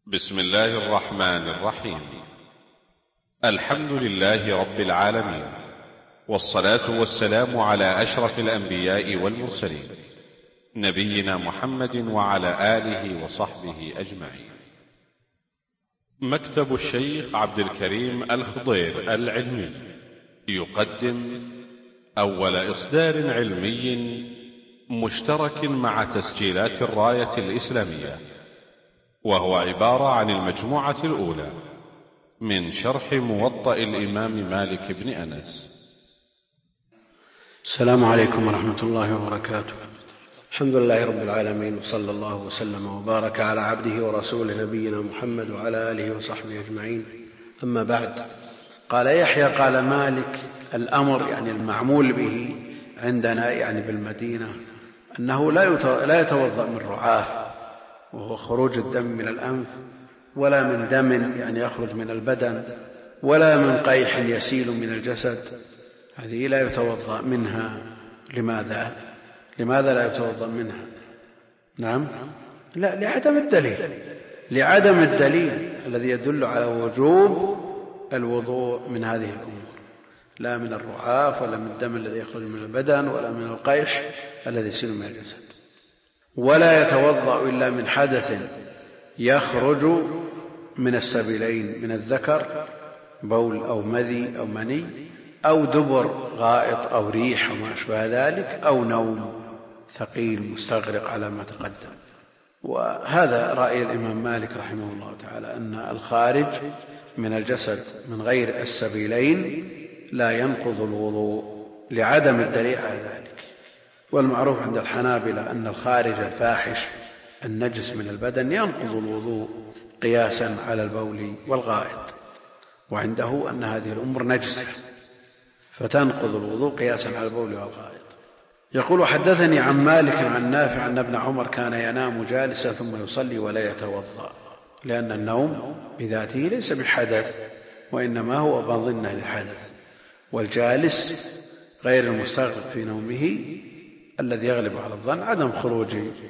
بسم الله الرحمن الرحيم. الحمد لله رب العالمين، والصلاة والسلام على أشرف الأنبياء والمرسلين، نبينا محمد وعلى آله وصحبه أجمعين. مكتب الشيخ عبد الكريم الخضير العلمي يقدم أول إصدار علمي مشترك مع تسجيلات الراية الإسلامية، وهو عبارة عن المجموعة الأولى من شرح موطأ الإمام مالك بن أنس. السلام عليكم ورحمة الله وبركاته. الحمد لله رب العالمين، وصلى الله وسلم وبارك على عبده ورسوله نبينا محمد وعلى آله وصحبه أجمعين. أما بعد، قال يحيى قال مالك: الأمر يعني المعمول به عندنا يعني بالمدينة أنه لا يتوضأ من رعاف، وهو خروج الدم من الأنف، ولا من دم يعني يخرج من البدن، ولا من قيح يسيل من الجسد، هذه لا يتوضأ منها. لماذا لا يتوضأ منها؟ نعم، لا، لعدم الدليل الذي يدل على وجوب الوضوء من هذه الأمور، لا من الرعاف ولا من الدم الذي يخرج من البدن ولا من القيح الذي يسيل من الجسد. ولا يتوضأ إلا من حدث يخرج من السبيلين، من الذكر بول أو مذي أو مني، أو دبر غائط أو ريح وما أشبه ذلك، أو نوم ثقيل مستغرق على ما تقدم. وهذا رأي الإمام مالك رحمه الله تعالى، أن الخارج من الجسد من غير السبيلين لا ينقض الوضوء لعدم الدليل على ذلك. والمعروف عند الحنابلة أن الخارج الفاحش النجس من البدن ينقض الوضوء قياسا على البول والغائط، وعنده أن هذه الأمور نجسة فتنقض الوضوء قياسا على البول والغائط. يقول: حدثني عن مالك عن نافع أن ابن عمر كان ينام جالسا ثم يصلي ولا يتوضأ، لأن النوم بذاته ليس بحدث، وإنما هو مظنة للحدث، والجالس غير المستغرق في نومه الذي يغلب على الظن عدم خروج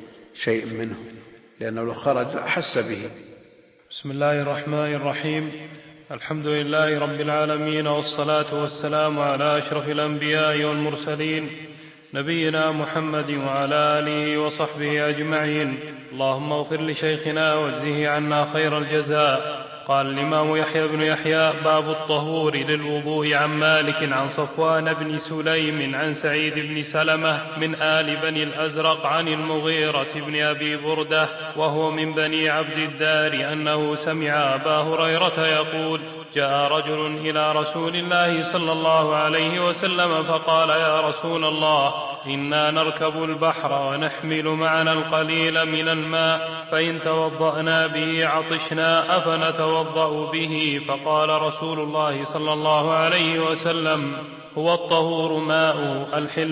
شيء منه، لأنه لو خرج أحس به. بسم الله الرحمن الرحيم. الحمد لله رب العالمين، والصلاة والسلام على أشرف الأنبياء والمرسلين، نبينا محمد وعلى آله وصحبه أجمعين. اللهم اغفر لشيخنا واجزه عنا خير الجزاء. قال الإمام يحيى بن يحيى: باب الطهور للوضوء. عن مالك عن صفوان بن سليم عن سعيد بن سلمة من آل بني الأزرق عن المغيرة بن أبي بردة وهو من بني عبد الدار أنه سمع أبا هريرة يقول: جاء رجل إلى رسول الله صلى الله عليه وسلم فقال: يا رسول الله، إنا نركب البحر ونحمل معنا القليل من الماء، فإن توضأنا به عطشنا، أفنتوضأ به؟ فقال رسول الله صلى الله عليه وسلم: هو الطهور ماؤه الحل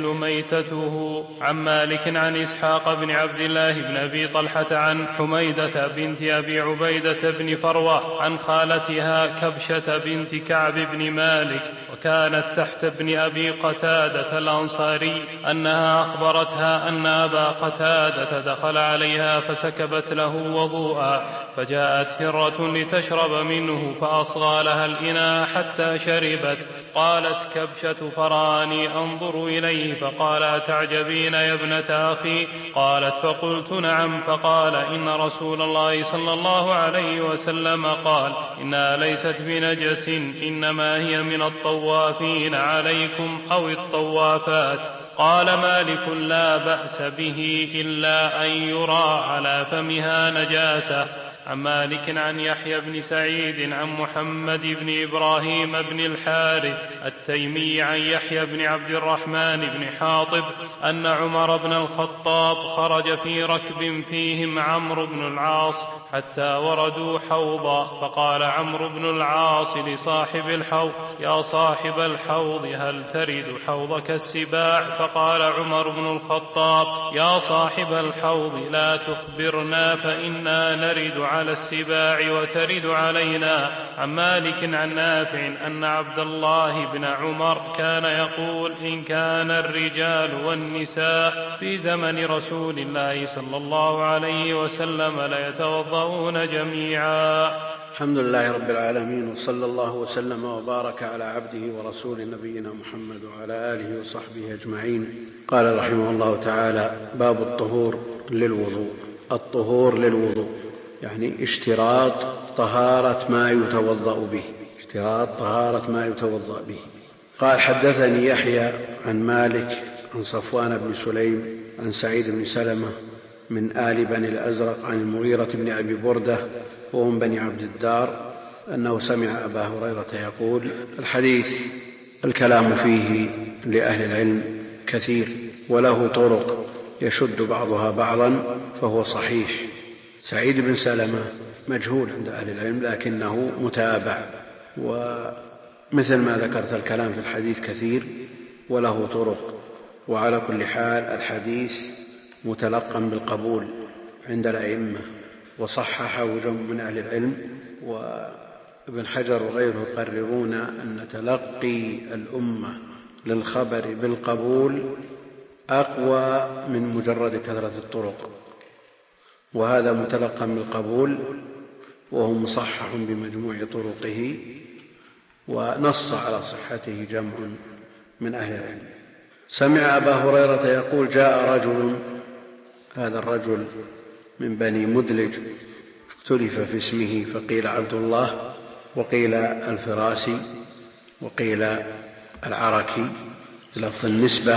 ميتته. عن مالك عن إسحاق بن عبد الله بن أبي طلحة عن حميدة بنت أبي عبيدة بن فروة عن خالتها كبشة بنت كعب بن مالك، وكانت تحت ابن أبي قتادة الأنصاري، أنها أخبرتها أن أبا قتادة دخل عليها فسكبت له وضوءا، فجاءت هرة لتشرب منه فأصغى لها الإناء حتى شربت. قالت كبشة: فراني أنظر إليه فقال: أتعجبين يا ابنة أخي؟ قالت: فقلت: نعم. فقال: إن رسول الله صلى الله عليه وسلم قال: إنها ليست بنجس، إنما هي من الطوافين عليكم أو الطوافات. قال مالك: لا بأس به إلا أن يرى على فمها نجاسة. عن مالك عن يحيى بن سعيد عن محمد بن إبراهيم بن الحارث التيمي عن يحيى بن عبد الرحمن بن حاطب أن عمر بن الخطاب خرج في ركب فيهم عمرو بن العاص حتى وردوا حوضا، فقال عمرو بن العاص لصاحب الحوض: يا صاحب الحوض، هل ترد حوضك السباع؟ فقال عمر بن الخطاب: يا صاحب الحوض، لا تخبرنا فإنا نرد على السباع وترد علينا. عن مالك عن نافع أن عبد الله بن عمر كان يقول: إن كان الرجال والنساء في زمن رسول الله صلى الله عليه وسلم ليتوضؤون جميعا. الحمد لله رب العالمين، وصلى الله وسلم وبارك على عبده ورسول نبينا محمد وعلى آله وصحبه أجمعين. قال رحمه الله تعالى: باب الطهور للوضوء. الطهور للوضوء يعني اشتراط طهارة ما يتوضأ به، اشتراط طهارة ما يتوضأ به. قال: حدثني يحيى عن مالك عن صفوان بن سليم عن سعيد بن سلمة من آل بني الأزرق عن المغيرة بن أبي بردة وهم بني عبد الدار أنه سمع أبا هريرة يقول. الحديث الكلام فيه لأهل العلم كثير، وله طرق يشد بعضها بعضا فهو صحيح. سعيد بن سلمة مجهول عند أهل العلم لكنه متابع، ومثل ما ذكرت الكلام في الحديث كثير وله طرق. وعلى كل حال الحديث متلقا بالقبول عند الأئمة، وصححه جمع من أهل العلم، وابن حجر وغيره يقررون أن تلقي الأمة للخبر بالقبول أقوى من مجرد كثرة الطرق، وهذا متلقا بالقبول وهو مصحح بمجموع طرقه، ونص على صحته جمع من أهل العلم. سمع أبا هريرة يقول: جاء رجل، هذا الرجل من بني مدلج، اختلف في اسمه، فقيل عبد الله وقيل الفراسي وقيل العركي لفظ النسبة،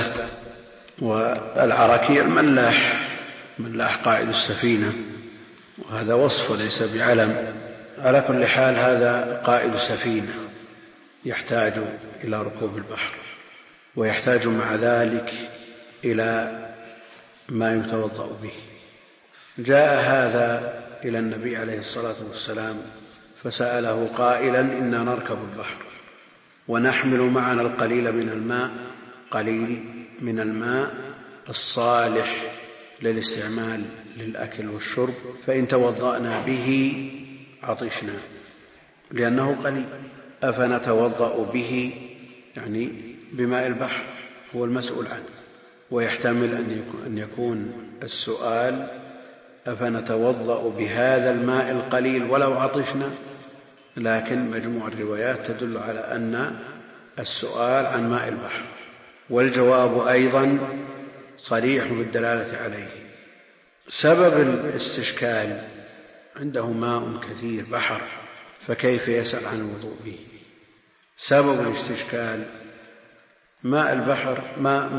والعركي الملاح، ملاح قائد السفينة، وهذا وصف ليس بعلم. على كل حال هذا قائد سفينة يحتاج إلى ركوب البحر، ويحتاج مع ذلك إلى ما يتوضأ به. جاء هذا إلى النبي عليه الصلاة والسلام فسأله قائلا: إنا نركب البحر ونحمل معنا القليل من الماء، قليل من الماء الصالح للاستعمال للأكل والشرب، فإن توضأنا به عطشنا، لأنه قليل. أفنتوضأ به يعني بماء البحر؟ هو المسؤول عنه. ويحتمل أن يكون السؤال: أفنتوضأ بهذا الماء القليل ولو عطشنا؟ لكن مجموع الروايات تدل على أن السؤال عن ماء البحر، والجواب أيضا صريح بالدلالة عليه. سبب الاستشكال: عنده ماء كثير بحر، فكيف يسأل عن الوضوء به؟ سبب الاستشكال: ماء البحر ماء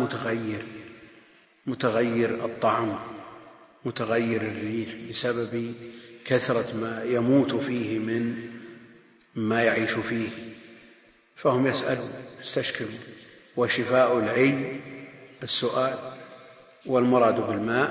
متغير الطعم، متغير الريح بسبب كثرة ما يموت فيه من ما يعيش فيه، فهم يسألون يستشكلون. وشفاء العي السؤال. والمراد بالماء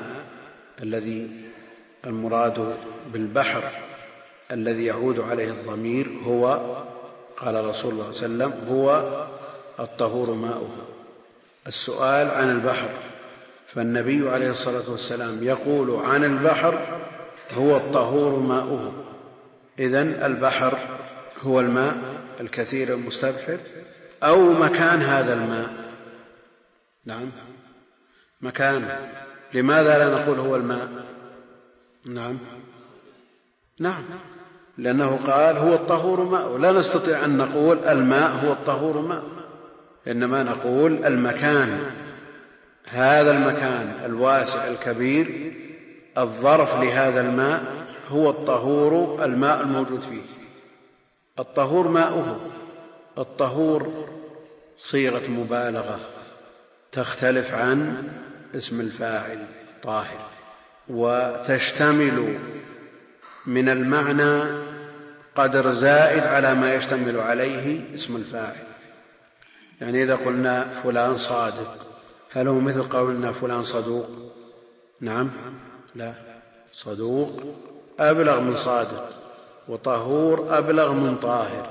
المراد بالبحر الذي يعود عليه الضمير هو، قال رسول الله صلى الله عليه وسلم: هو الطهور ماؤه. السؤال عن البحر، فالنبي عليه الصلاة والسلام يقول عن البحر: هو الطهور ماؤه. إذن البحر هو الماء الكثير المستبحر أو مكان هذا الماء؟ نعم، مكان. لماذا لا نقول هو الماء؟ نعم، لأنه قال: هو الطهور ماؤه. لا نستطيع أن نقول الماء هو الطهور ماؤه، إنما نقول المكان، هذا المكان الواسع الكبير، الظرف لهذا الماء هو الطهور، الماء الموجود فيه. الطهور ماؤه. الطهور صيغة مبالغة تختلف عن اسم الفاعل طاهر، وتشتمل من المعنى قدر زائد على ما يشتمل عليه اسم الفاعل. يعني إذا قلنا فلان صادق، هل هو مثل قولنا فلان صدوق؟ نعم، لا، صدوق أبلغ من صادق، وطهور أبلغ من طاهر.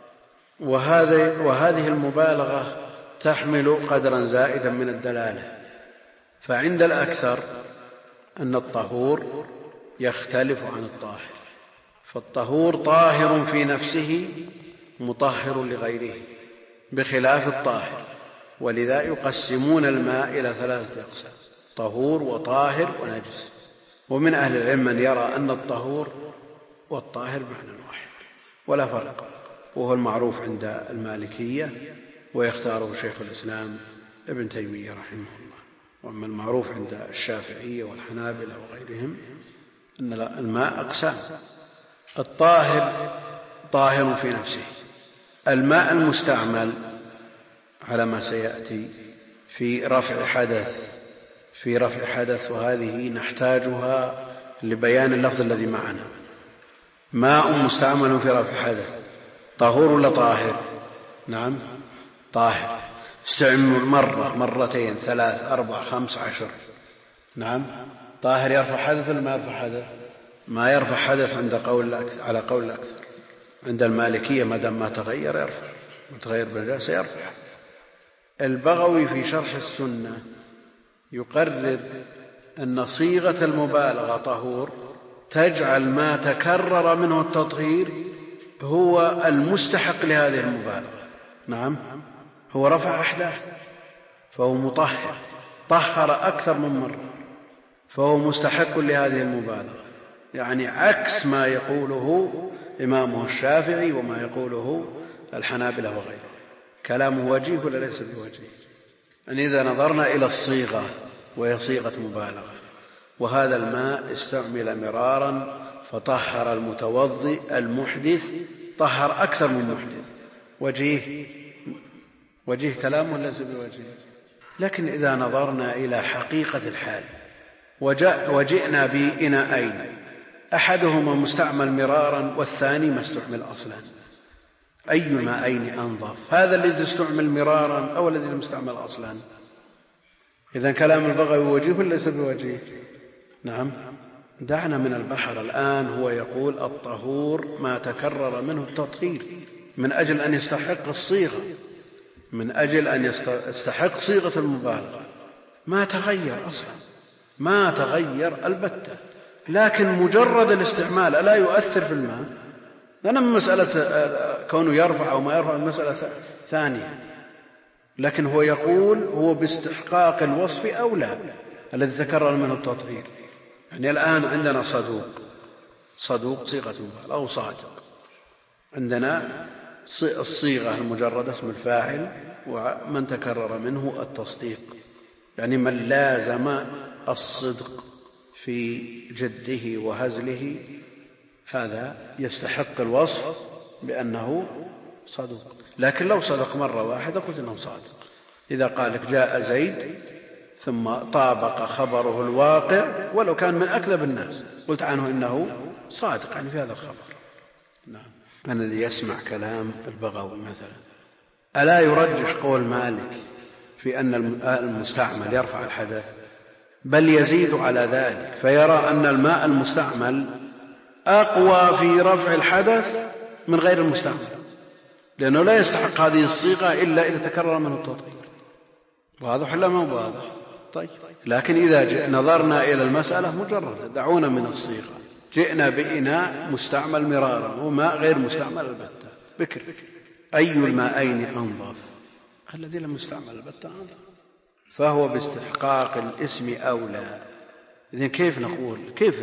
وهذه المبالغة تحمل قدرا زائدا من الدلالة. فعند الأكثر أن الطهور يختلف عن الطاهر، فالطهور طاهر في نفسه مطهر لغيره بخلاف الطاهر، ولذا يقسمون الماء إلى 3 أقسام: طهور وطاهر ونجس. ومن أهل العلم من يرى أن الطهور والطاهر معنى واحد ولا فرق، وهو المعروف عند المالكية ويختاره شيخ الإسلام ابن تيمية رحمه الله. وأما المعروف عند الشافعية والحنابلة وغيرهم أن الماء أقسام: الطاهر طاهر في نفسه، الماء المستعمل على ما سيأتي في رفع حدث، وهذه نحتاجها لبيان اللفظ الذي معنا. ماء مستعمل في رفع حدث طهور ولا طاهر؟ نعم طاهر. استعمل مرة، مرتين، 3، 4، 5، 10. نعم طاهر. يرفع حدث ولا ما يرفع حدث؟ ما يرفع حدث على قول الأكثر. عند المالكية ما دام ما تغير يرفع، ما تغير بالنجاسة يرفع. البغوي في شرح السنة يقرر أن صيغة المبالغة طهور تجعل ما تكرر منه التطهير هو المستحق لهذه المبالغة. نعم هو رفع أحداث فهو مطهر، طهر أكثر من مرة فهو مستحق لهذه المبالغة، يعني عكس ما يقوله إمامه الشافعي وما يقوله الحنابلة وغيره. كلامه وجيه ولا ليس بوجيه؟ أن إذا نظرنا إلى الصيغة وهي صيغة مبالغة، وهذا الماء استعمل مرارا فطهر المتوضئ المحدث، طهر أكثر من محدث، وجيه كلام ولا ليس بوجيه؟ لكن إذا نظرنا إلى حقيقة الحال وجئنا بإناءين أحدهما مستعمل مرارا والثاني ما استعمل أصلا، أي الماءين أنظف؟ هذا الذي استعمل مرارا أو الذي لم يستعمل أصلا؟ إذن كلام البغوي وجيه ولا ليس بوجيه؟ نعم. دعنا من البحر الآن. هو يقول الطهور ما تكرر منه التطهير من أجل أن يستحق الصيغة، من أجل أن يستحق صيغة المبالغة. ما تغير أصلا، ما تغير البتة، لكن مجرد الاستعمال ألا يؤثر في الماء؟ لأن مسألة كونه يرفع أو ما يرفع مسألة ثانية، لكن هو يقول هو باستحقاق الوصف أولى الذي تكرر منه التطهير. يعني الآن عندنا صدوق صيغة مبالغة أو صادق، عندنا الصيغة المجردة اسم الفاعل، ومن تكرر منه التصديق، يعني من لازم الصدق في جده وهزله هذا يستحق الوصف بأنه صدوق. لكن لو صدق مرة واحدة قلت إنه صادق. إذا قال لك جاء زيد ثم طابق خبره الواقع ولو كان من أكذب الناس قلت عنه إنه صادق، يعني في هذا الخبر. نعم. الذي يسمع كلام البغوي مثلا ألا يرجح قول مالك في أن المستعمل يرفع الحدث، بل يزيد على ذلك فيرى أن الماء المستعمل أقوى في رفع الحدث من غير المستعمل، لأنه لا يستحق هذه الصيغة إلا إذا تكرر منه التطهير. واضح ولا ما واضح؟ طيب. لكن إذا نظرنا إلى المسألة مجردة، دعونا من الصيغة، جئنا بإناء مستعمل مرارا وماء غير مستعمل البتة بكر، أي الماءين أنظف؟ الذي لم يستعمل البتة أنظف، فهو باستحقاق الاسم أولى. إذن كيف نقول؟ كيف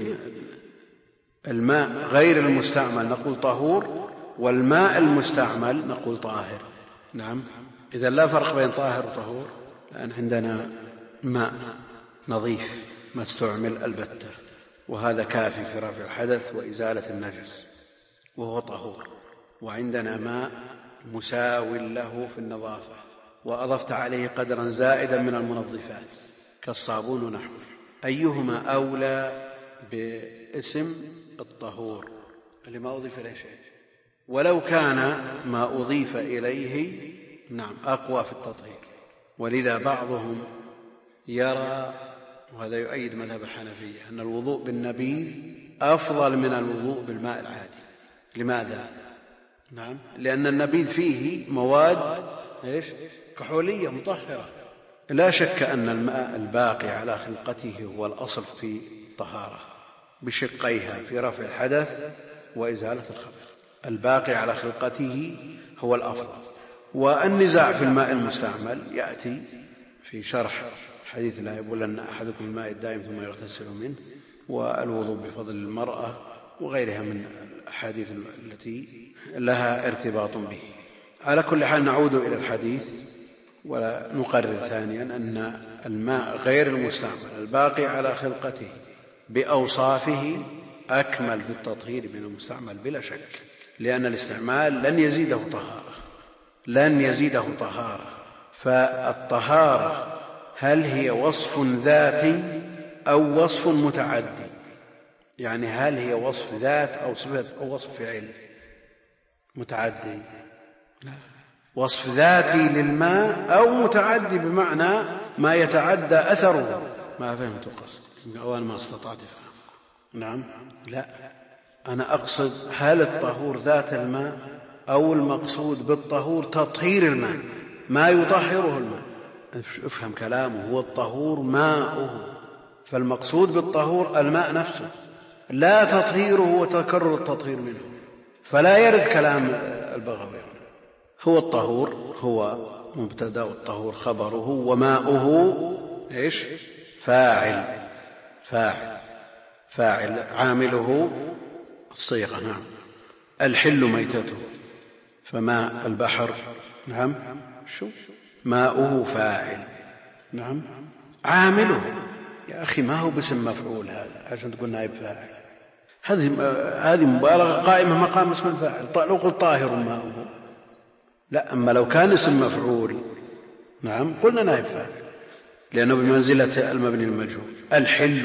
الماء غير المستعمل نقول طهور والماء المستعمل نقول طاهر؟ نعم. إذا لا فرق بين طاهر وطهور، لأن عندنا ماء نظيف ما استعمل البتة وهذا كافي في رفع الحدث وإزالة النجس وهو طهور، وعندنا ماء مساو له في النظافة وأضفت عليه قدرا زائدا من المنظفات كالصابون ونحوه، أيهما أولى باسم الطهور اللي ما أضيف إليه شيء؟ ولو كان ما أضيف إليه نعم أقوى في التطهير. ولذا بعضهم يرى، وهذا يؤيد مذهب الحنفية، أن الوضوء بالنبيذ أفضل من الوضوء بالماء العادي. لماذا؟ نعم، لأن النبيذ فيه مواد كحولية مطهرة. لا شك أن الماء الباقي على خلقته هو الأصل في الطهارة بشقيها، في رفع الحدث وإزالة الخبث. الباقي على خلقته هو الأفضل. والنزاع في الماء المستعمل يأتي في شرح حديث لا يبولن أحدكم الماء الدائم ثم يغتسل منه، والوضوء بفضل المرأة، وغيرها من الأحاديث التي لها ارتباط به. على كل حال نعود إلى الحديث ولا نقرر ثانيا أن الماء غير المستعمل الباقي على خلقته بأوصافه أكمل في التطهير من المستعمل بلا شك، لأن الاستعمال لن يزيده طهارة. فالطهارة هل هي وصف ذاتي أو وصف متعدي؟ يعني هل هي وصف ذات أو صفة أو وصف فعل متعدي؟ لا، وصف ذاتي للماء أو متعدي بمعنى ما يتعدى أثره. ما فهمت القصد أو أنا ما استطعت فهم. نعم، لا، أنا أقصد هل الطهور ذات الماء أو المقصود بالطهور تطهير الماء، ما يطهره الماء. افهم كلامه، هو الطهور ماؤه، فالمقصود بالطهور الماء نفسه لا تطهيره وتكرر التطهير منه. فلا يرد كلام البغوي. هو الطهور هو مبتدأ، الطهور خبره، وماؤه ايش؟ فاعل عامله الصيغة. نعم. الحل ميتته، فماء البحر نعم شو ماؤه فاعل. نعم. عامله يا أخي ما هو باسم مفعول هذا عشان تقول نائب فاعل. هذه مبالغة قائمة مقام اسم الفاعل. لو قلت طاهر ماؤه لا، أما لو كان اسم مفعول نعم قلنا نائب فاعل، لأنه بمنزلة المبني المجهول. الحل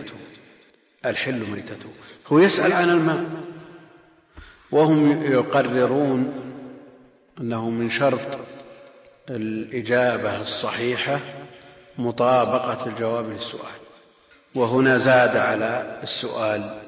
ميتته هو يسأل عن الماء، وهم يقررون أنه من شرط الإجابة الصحيحة مطابقة الجواب للسؤال، وهنا زاد على السؤال،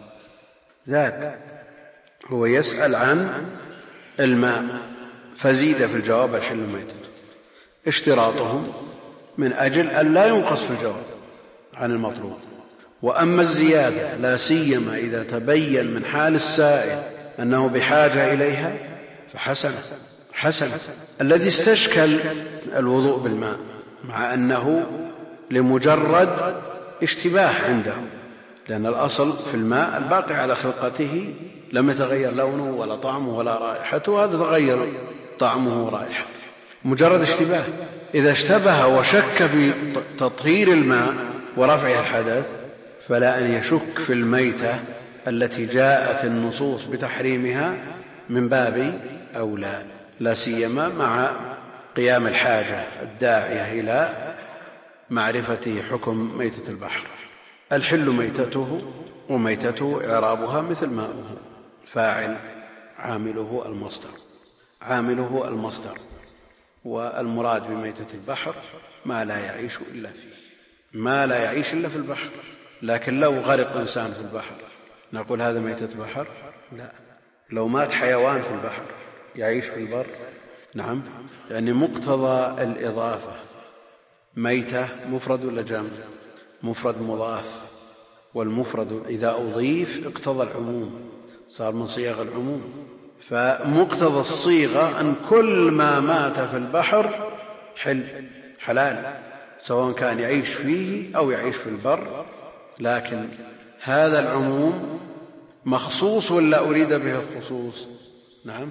هو يسأل عن الماء فزيد في الجواب الحل ميتته، اشتراطهم من أجل أن لا ينقص في الجواب عن المطلوب. وأما الزيادة لا سيما إذا تبين من حال السائل أنه بحاجة إليها فحسن. الذي استشكل الوضوء بالماء مع أنه لمجرد اشتباه عنده، لأن الأصل في الماء الباقي على خلقته لم يتغير لونه ولا طعمه ولا رائحته، هذا تغير طعمه ورائحته مجرد اشتباه. إذا اشتبه وشك في تطهير الماء ورفع الحدث فلا أن يشك في الميتة التي جاءت النصوص بتحريمها من باب أولى، لا سيما مع قيام الحاجة الداعية إلى معرفة حكم ميتة البحر. الحل ميتته، وميتته إعرابها مثل ماؤه، فاعل عامله المصدر. والمراد بميتة البحر ما لا يعيش إلا فيه، ما لا يعيش إلا في البحر. لكن لو غرق إنسان في البحر نقول هذا ميتة بحر؟ لا. لو مات حيوان في البحر يعيش في البر؟ نعم. يعني مقتضى الإضافة ميتة مفرد ولا جمع؟ مفرد مضاف، والمفرد إذا أضيف اقتضى العموم، صار من صيغ العموم. فمقتضى الصيغة أن كل ما مات في البحر حلال، سواء كان يعيش فيه أو يعيش في البر. لكن هذا العموم مخصوص ولا أريد به الخصوص؟ نعم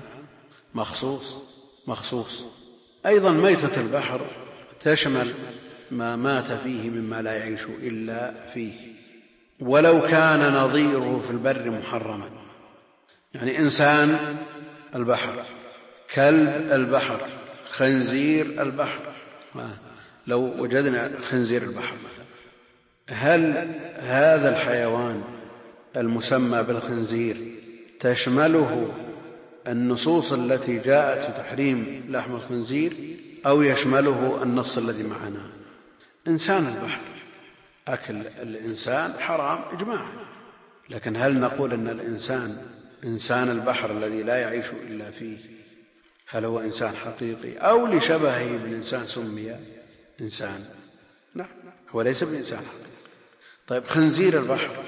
مخصوص. أيضا ميتة البحر تشمل ما مات فيه مما لا يعيش إلا فيه، ولو كان نظيره في البر محرما. يعني إنسان البحر، كلب البحر، خنزير البحر. لو وجدنا خنزير البحر مثلا، هل هذا الحيوان المسمى بالخنزير تشمله النصوص التي جاءت في تحريم لحم الخنزير أو يشمله النص الذي معنا؟ إنسان البحر، أكل الإنسان حرام إجماعا، لكن هل نقول أن إنسان البحر الذي لا يعيش إلا فيه هل هو إنسان حقيقي أو لشبهه بالإنسان سمي إنسان؟ لا، هو ليس بإنسان حقيقي. طيب خنزير البحر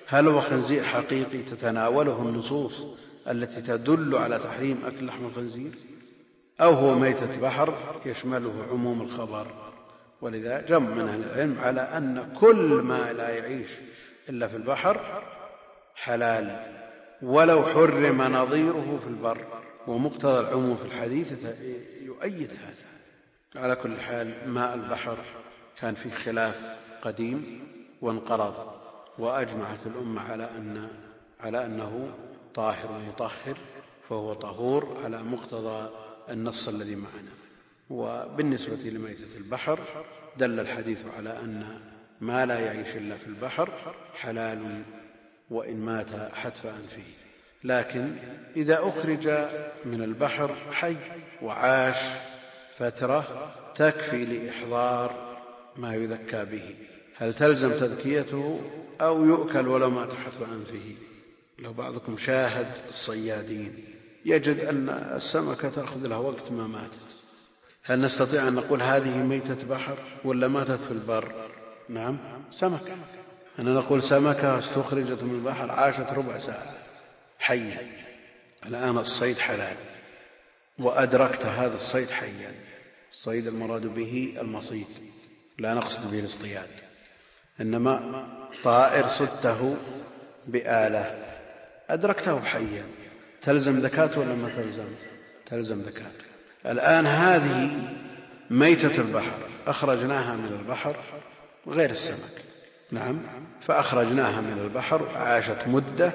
هل هو خنزير حقيقي تتناوله النصوص التي تدل على تحريم أكل لحم الخنزير، أو هو ميتة بحر يشمله عموم الخبر؟ ولذا جمع من أهل العلم على أن كل ما لا يعيش إلا في البحر حلال ولو حرم نظيره في البر، ومقتضى العموم في الحديث يؤيد هذا. على كل حال ماء البحر كان فيه خلاف قديم وانقرض، وأجمعت الأمة على أنه طاهر مطهر، فهو طهور على مقتضى النص الذي معنا. وبالنسبة لميتة البحر دل الحديث على أن ما لا يعيش إلا في البحر حلال وإن مات حتف أنفه، لكن إذا أخرج من البحر حي وعاش فترة تكفي لإحضار ما يذكى به، هل تلزم تذكيته أو يؤكل ولو مات حتف أنفه؟ لو بعضكم شاهد الصيادين يجد أن السمكة تأخذ لها وقت ما ماتت، هل نستطيع أن نقول هذه ميتة بحر ولا ماتت في البر؟ نعم، سمكة. أنا نقول سمكة استخرجت من البحر عاشت ربع ساعة حية، الآن الصيد حلال وأدركت هذا الصيد حيا. الصيد المراد به المصيد، لا نقصد به الاصطياد، إنما طائر صدته بآلة أدركته حيا، تلزم زكاته ولا ما تلزم؟ تلزم زكاته. الآن هذه ميتة البحر أخرجناها من البحر غير السمك، نعم، فأخرجناها من البحر عاشت مدة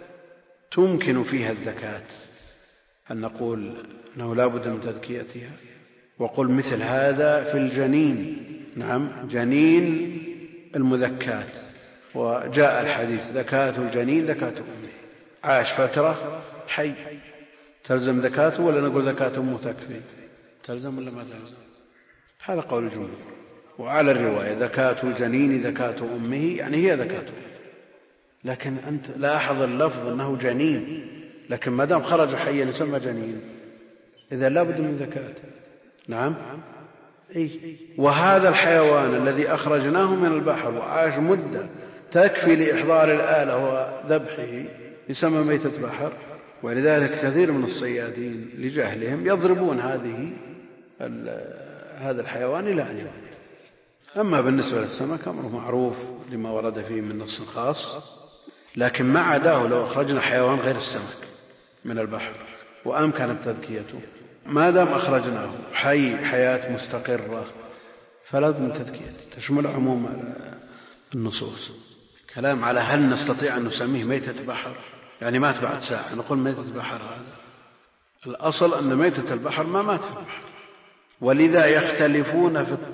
تمكن فيها الزكاة، هل نقول أنه لا بد من تذكيتها؟ وقل مثل هذا في الجنين، نعم، جنين المذكات، وجاء الحديث زكاة الجنين زكاة أمه، عاش فترة حي، تلزم زكاته ولا نقول زكاة أمه تكفي؟ تلزم ولا ما تلزم؟ هذا قول الجمهور. وعلى الرواية زكاة الجنين زكاة أمه، يعني هي زكاة أمه، لكن أنت لاحظ اللفظ أنه جنين، لكن ما دام خرج حيا يسمى جنين، إذا لا بد من زكاة. نعم، وهذا الحيوان الذي أخرجناه من البحر وعاش مدة تكفي لإحضار الآلة وذبحه يسمى ميتة بحر. ولذلك كثير من الصيادين لجهلهم يضربون هذا الحيوان إلى أن يموت. أما بالنسبة للسمك أمره معروف لما ورد فيه من نص خاص، لكن ما عداه لو أخرجنا حيوان غير السمك من البحر وأمكنت تذكيته، ما دام أخرجناه حي حياة مستقرة فلا بد من تذكيته، تشمل عموم النصوص. كلام على هل نستطيع أن نسميه ميتة بحر، يعني مات بعد ساعة نقول ميتة بحر؟ هذا الأصل أن ميتة البحر ما مات في البحر. ولذا يختلفون في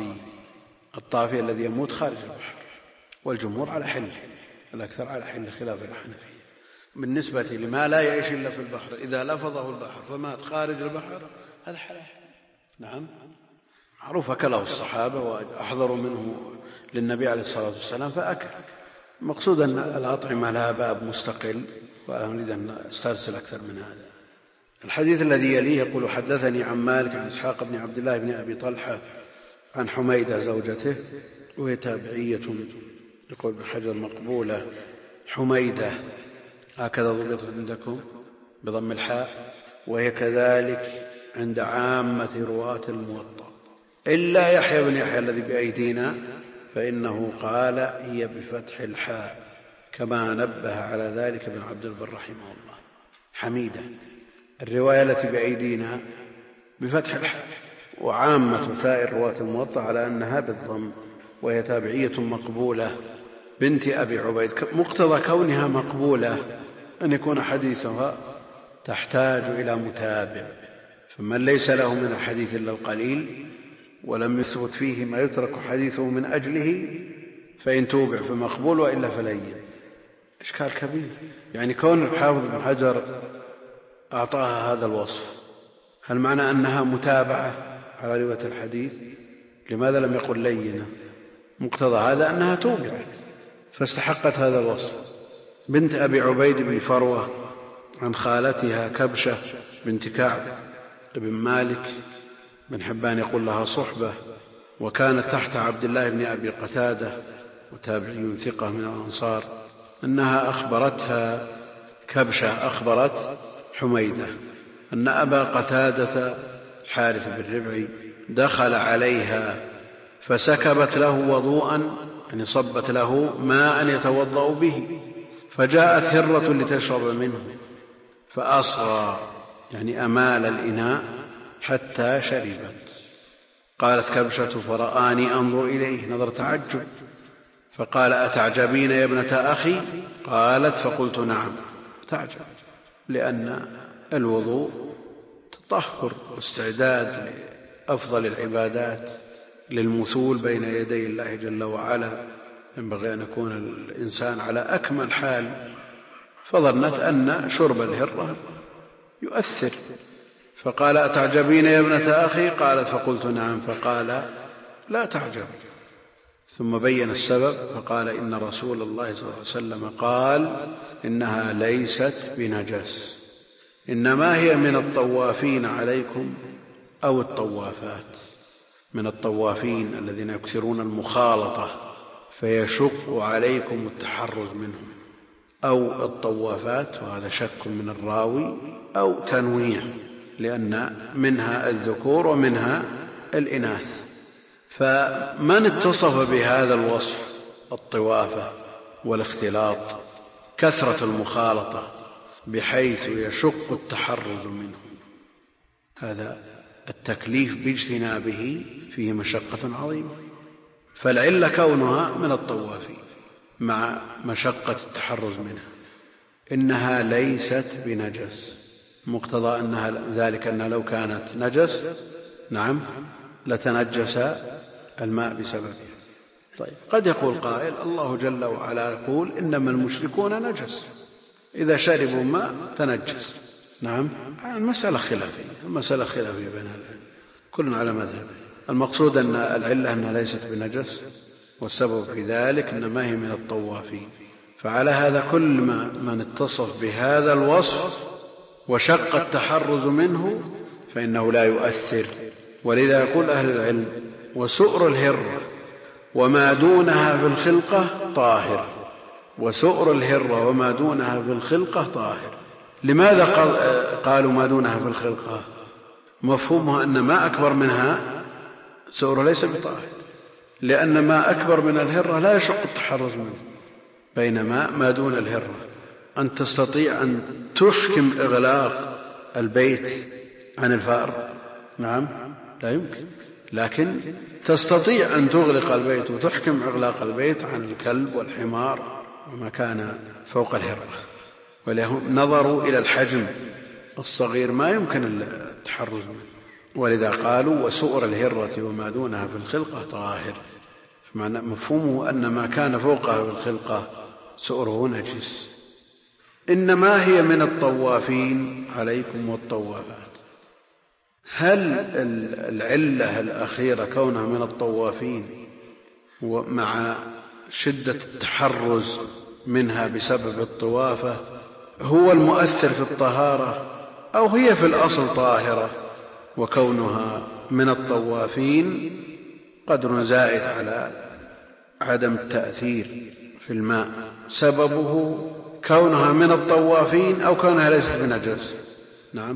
الطافي الذي يموت خارج البحر، والجمهور على حله، الأكثر على حله خلاف الحنفية. بالنسبة لما لا يعيش إلا في البحر إذا لفظه البحر فمات خارج البحر هذا حلال، نعم، معروف أكله الصحابة وأحضروا منه للنبي عليه الصلاة والسلام فأكل. مقصود أن الأطعمة لها باب مستقل، ولا نريد أن استرسل أكثر من هذا. الحديث الذي يليه يقول حدثني عن مالك عن إسحاق بن عبد الله بن أبي طلحة عن حميدة زوجته، وهي تابعية يقول بحجر مقبولة، حميدة هكذا ضبط عندكم بضم الحاء، وهي كذلك عند عامة رواة الموطأ إلا يحيى بن يحيى الذي بأيدينا، فإنه قال هي بفتح الحاء كما نبه على ذلك ابن عبد البر رحمه الله. حميدة الرواية التي بأيدينا بفتح الحاء، وعامة سائر رواة الموطأ على أنها بالضم، وهي تابعية مقبولة بنت أبي عبيد. مقتضى كونها مقبولة أن يكون حديثها تحتاج إلى متابع، فمن ليس له من الحديث إلا القليل ولم يثبت فيه ما يترك حديثه من أجله فإن توبع فمقبول وإلا فلين. إشكال كبير، يعني كون الحافظ بن حجر أعطاها هذا الوصف، هل معنى أنها متابعة على رواية الحديث؟ لماذا لم يقل لينة؟ مقتضى هذا أنها توبعت فاستحقت هذا الوصف. بنت أبي عبيد بن فروة عن خالتها كبشة بنت كعب بن مالك بن حبان يقول لها صحبة، وكانت تحت عبد الله بن أبي قتادة وتابعي ثقة من الأنصار أنها أخبرتها كبشة أخبرت حميدة أن أبا قتادة الحارث بن ربعي دخل عليها فسكبت له وضوءا، يعني صبت له ماء يتوضأ به، فجاءت هرة لتشرب منه فأصغى، يعني أمال الإناء حتى شربت. قالت كبشة فرآني أنظر إليه نظر تعجب، فقال أتعجبين يا ابنة أخي؟ قالت فقلت نعم تعجب، لأن الوضوء تطهر واستعداد لأفضل العبادات للمثول بين يدي الله جل وعلا، ينبغي أن يكون الإنسان على أكمل حال، فظنت أن شرب الهرة يؤثر، فقال أتعجبين يا ابنة أخي؟ قالت فقلت نعم، فقال لا تعجب، ثم بين السبب فقال إن رسول الله صلى الله عليه وسلم قال إنها ليست بنجس، إنما هي من الطوافين عليكم أو الطوافات، من الطوافين الذين يكثرون المخالطة فيشق عليكم التحرز منهم، أو الطوافات، وهذا شك من الراوي أو تنويع، لأن منها الذكور ومنها الإناث. فمن اتصف بهذا الوصف الطوافة والاختلاط كثرة المخالطة بحيث يشق التحرز منه، هذا التكليف باجتنابه فيه مشقة عظيمة. فالعلة كونها من الطوافين مع مشقة التحرز منها، إنها ليست بنجس، مقتضى أنها ذلك أنها لو كانت نجس نعم لتنجس الماء بسببها. طيب قد يقول قائل الله جل وعلا يقول إنما المشركون نجس، إذا شربوا ماء تنجس. نعم المسألة خلافية بين العلم، كل على مذهبه. المقصود أن العلة أنها ليست بنجس، والسبب في ذلك إنما هي من الطوافين. فعلى هذا كل من اتصف بهذا الوصف وشق التحرز منه فإنه لا يؤثر. ولذا يقول أهل العلم وسؤر الهرة وما دونها في الخلقة طاهر، وسؤر الهرة وما دونها في الخلقة طاهر. لماذا قالوا ما دونها في الخلقة؟ مفهومها أن ما أكبر منها سؤر ليس بطاهر، لأن ما أكبر من الهرة لا يشق التحرز منه، بينما ما دون الهرة أن تستطيع أن تحكم إغلاق البيت عن الفأر، نعم لا يمكن، لكن تستطيع أن تغلق البيت وتحكم إغلاق البيت عن الكلب والحمار وما كان فوق الهرة. ولهم نظروا إلى الحجم الصغير ما يمكن التحرز منه، ولذا قالوا وسؤر الهرة وما دونها في الخلقة طاهر، مفهومه أن ما كان فوقها في الخلقة سؤره نجس. إنما هي من الطوافين عليكم والطوافات. هل العلة الأخيرة كونها من الطوافين ومع شدة التحرز منها بسبب الطوافة هو المؤثر في الطهارة، أو هي في الأصل طاهرة وكونها من الطوافين قدر زائد على عدم التأثير في الماء؟ سببه كونها من الطوافين أو كونها ليست بنجس؟ نعم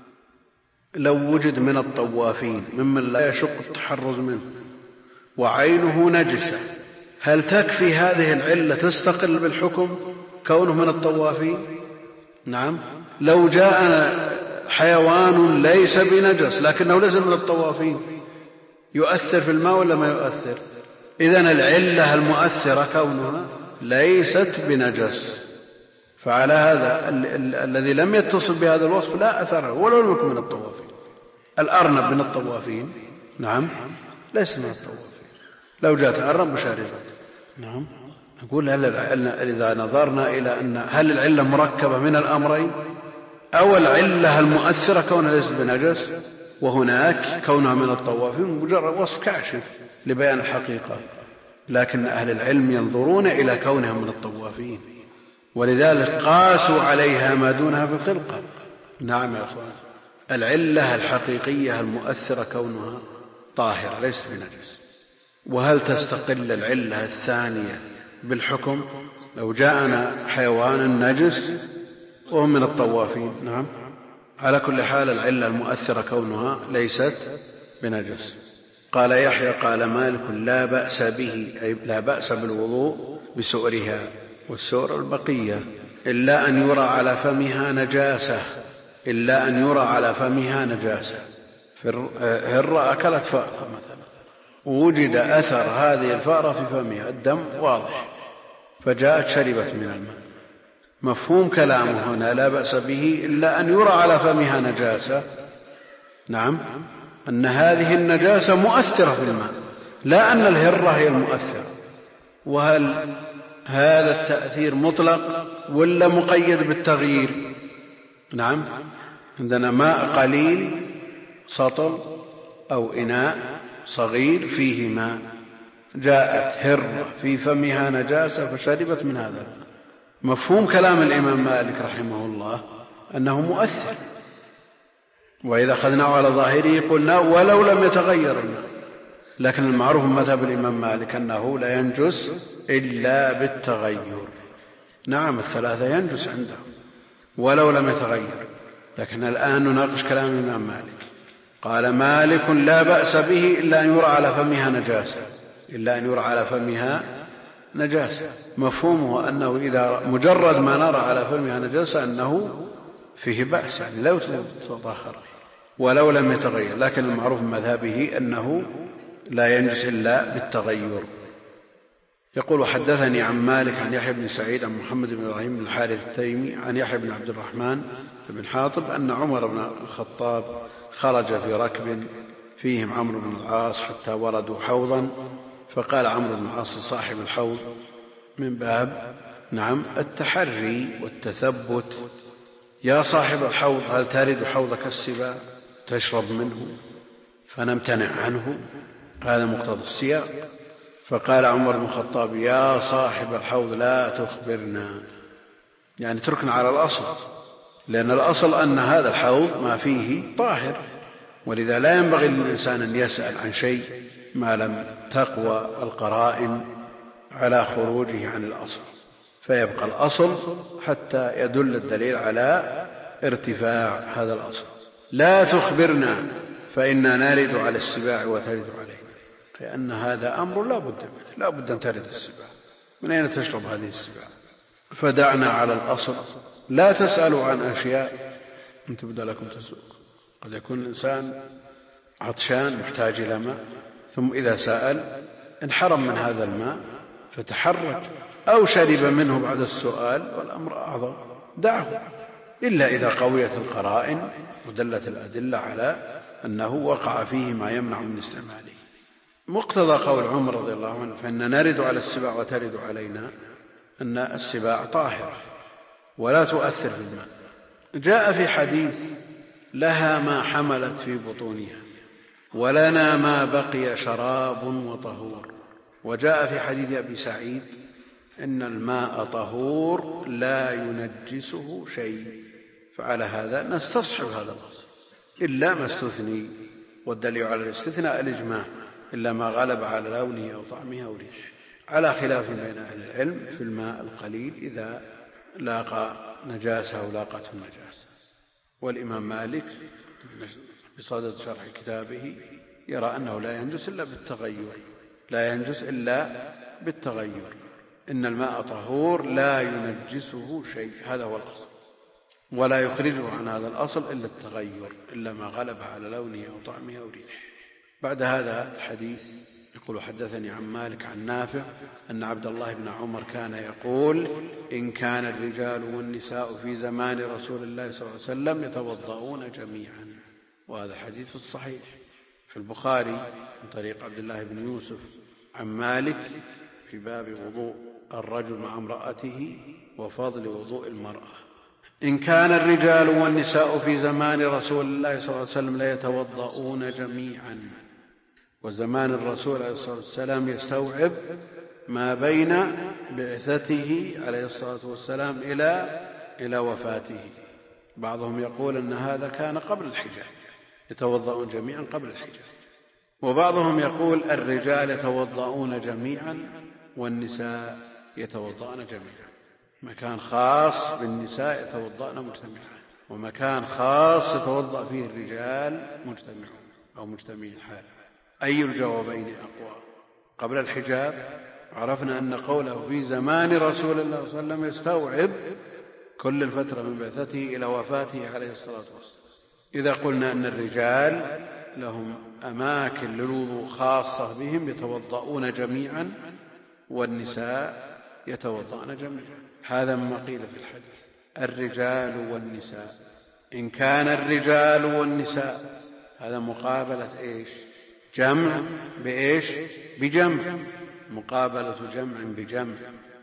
لو وجد من الطوافين ممن لا يشق التحرز منه وعينه نجسة، هل تكفي هذه العلة تستقل بالحكم كونه من الطوافين؟ نعم لو جاء حيوان ليس بنجس لكنه ليس من الطوافين يؤثر في الماء ولا ما يؤثر؟ إذن العلة المؤثرة كونها ليست بنجس. فعلى هذا الذي لم يتصل بهذا الوصف لا أثر ولو لم يكن من الطوافين. الأرنب من الطوافين؟ نعم ليس من الطوافين. لو جاءت أرنب شاربة؟ نعم. نقول إذا نظرنا إلى أن هل العلة مركبة من الأمرين، أو العلة المؤثرة كونها ليست بنجس وهناك كونها من الطوافين مجرد وصف كاشف لبيان الحقيقة، لكن أهل العلم ينظرون إلى كونها من الطوافين ولذلك قاسوا عليها ما دونها في الخلقة. نعم يا أخوان العلة الحقيقية المؤثرة كونها طاهرة ليست بنجس. وهل تستقل العلة الثانية بالحكم؟ لو جاءنا حيوان نجس وهم من الطوافين. نعم. على كل حال العلة المؤثرة كونها ليست بنجس. قال يحيى قال مالك لا بأس به، أي لا بأس بالوضوء بسؤرها، والسؤر البقية، إلا أن يرى على فمها نجاسة، إلا أن يرى على فمها نجاسة. هرة أكلت فأرة مثلا ووجد أثر هذه الفأرة في فمها، الدم واضح، فجاءت شربت من الماء. مفهوم كلامه هنا لا بأس به إلا أن يرى على فمها نجاسة. نعم، أن هذه النجاسة مؤثرة في الماء، لا أن الهرة هي المؤثرة. وهل هذا التأثير مطلق ولا مقيد بالتغيير؟ نعم، عندنا ماء قليل سطل أو إناء صغير فيه ماء، جاءت هرة في فمها نجاسة فشربت من هذا الماء. مفهوم كلام الإمام مالك رحمه الله أنه مؤثر، وإذا أخذناه على ظاهره قلنا ولو لم يتغير الماء. لكن المعروف من مذهب الإمام مالك أنه لا ينجس إلا بالتغير. نعم، الثلاثة ينجس عنده ولو لم يتغير. لكن الآن نناقش كلام الإمام مالك. قال مالك لا بأس به إلا أن يرى على فمها نجاسة، إلا أن يرى على فمها نجاسة. مفهومه أنه إذا مجرد ما نرى على فمها نجاسة أنه فيه بأس، يعني لا يتطهر ولو لم يتغير. لكن المعروف من مذهبه أنه لا ينجس إلا بالتغير. يقول حدثني عن مالك عن يحيى بن سعيد عن محمد بن إبراهيم بن الحارث التيمي عن يحيى بن عبد الرحمن بن حاطب أن عمر بن الخطاب خرج في ركب فيهم عمرو بن العاص حتى وردوا حوضا، فقال عمرو بن العاص صاحب الحوض من باب التحري والتثبت: يا صاحب الحوض هل ترد حوضك السباع تشرب منه فنمتنع عنه؟ هذا مقتضى السياق. فقال عمر بن الخطاب: يا صاحب الحوض لا تخبرنا، يعني تركنا على الأصل، لأن الأصل أن هذا الحوض ما فيه طاهر، ولذا لا ينبغي للإنسان أن يسأل عن شيء ما لم تقوى القرائن على خروجه عن الأصل، فيبقى الأصل حتى يدل الدليل على ارتفاع هذا الأصل. لا تخبرنا فإنا نرد على السباع وترد علينا، لأن هذا أمر لا بد أن ترد السباع، من أين تشرب هذه السباع؟ فدعنا على الأصل، لا تسألوا عن أشياء أن تبدأ لكم تسوق. قد يكون الإنسان عطشان محتاج إلى ماء، ثم إذا سأل انحرم من هذا الماء فتحرج، أو شرب منه بعد السؤال والأمر أعظم، دعه، إلا إذا قويت القرائن ودلت الأدلة على أنه وقع فيه ما يمنع من استعماله. مقتضى قول عمر رضي الله عنه: فإن نرد على السباع وترد علينا، أن السباع طاهرة ولا تؤثر في الماء. جاء في حديث: لها ما حملت في بطونها ولنا ما بقي شراب وطهور. وجاء في حديث أبي سعيد: إن الماء طهور لا ينجسه شيء. فعلى هذا نستصحب هذا الأصل إلا ما استثني، والدليل على الاستثناء الإجماع، إلا ما غلب على لونه أو طعمه أو ريحه، على خلاف بين أهل العلم في الماء القليل إذا لاقى نجاسة أو لاقته النجاسة. والإمام مالك بصدد شرح كتابه يرى أنه لا ينجس إلا بالتغير، لا ينجس إلا بالتغير. إن الماء طهور لا ينجسه شيء، هذا هو الأصل، ولا يخرجه عن هذا الأصل إلا التغير، إلا ما غلب على لونه أو طعمه أو ريحه. بعد هذا الحديث يقول: حدثني عن مالك عن نافع أن عبد الله بن عمر كان يقول: إن كان الرجال والنساء في زمان رسول الله صلى الله عليه وسلم يتوضؤون جميعا. وهذا حديث في الصحيح في البخاري من طريق عبد الله بن يوسف عن مالك في باب وضوء الرجل مع امرأته وفضل وضوء المرأة. إن كان الرجال والنساء في زمان رسول الله صلى الله عليه وسلم ليتوضؤون جميعا. وزمان الرسول عليه الصلاة والسلام يستوعب ما بين بعثته عليه الصلاة والسلام إلى وفاته. بعضهم يقول أن هذا كان قبل الحجاب، يتوضؤون جميعا قبل الحجاب، وبعضهم يقول الرجال يتوضؤون جميعا والنساء يتوضأن جميعا، مكان خاص بالنساء يتوضأن مجتمعا، ومكان خاص يتوضأ فيه الرجال مجتمعون أو مجتمعين حال. أي الجوابين أقوى؟ قبل الحجاب عرفنا أن قوله في زمان رسول الله صلى الله عليه وسلم يستوعب كل الفترة من بعثته إلى وفاته عليه الصلاة والسلام. إذا قلنا أن الرجال لهم أماكن للوضوء خاصة بهم يتوضؤون جميعا، والنساء يتوضأن جميعا، هذا ما قيل في الحديث الرجال والنساء. إن كان الرجال والنساء هذا مقابلة إيش؟ جمع بإيش؟ بجمع، مقابلة جمع بجمع،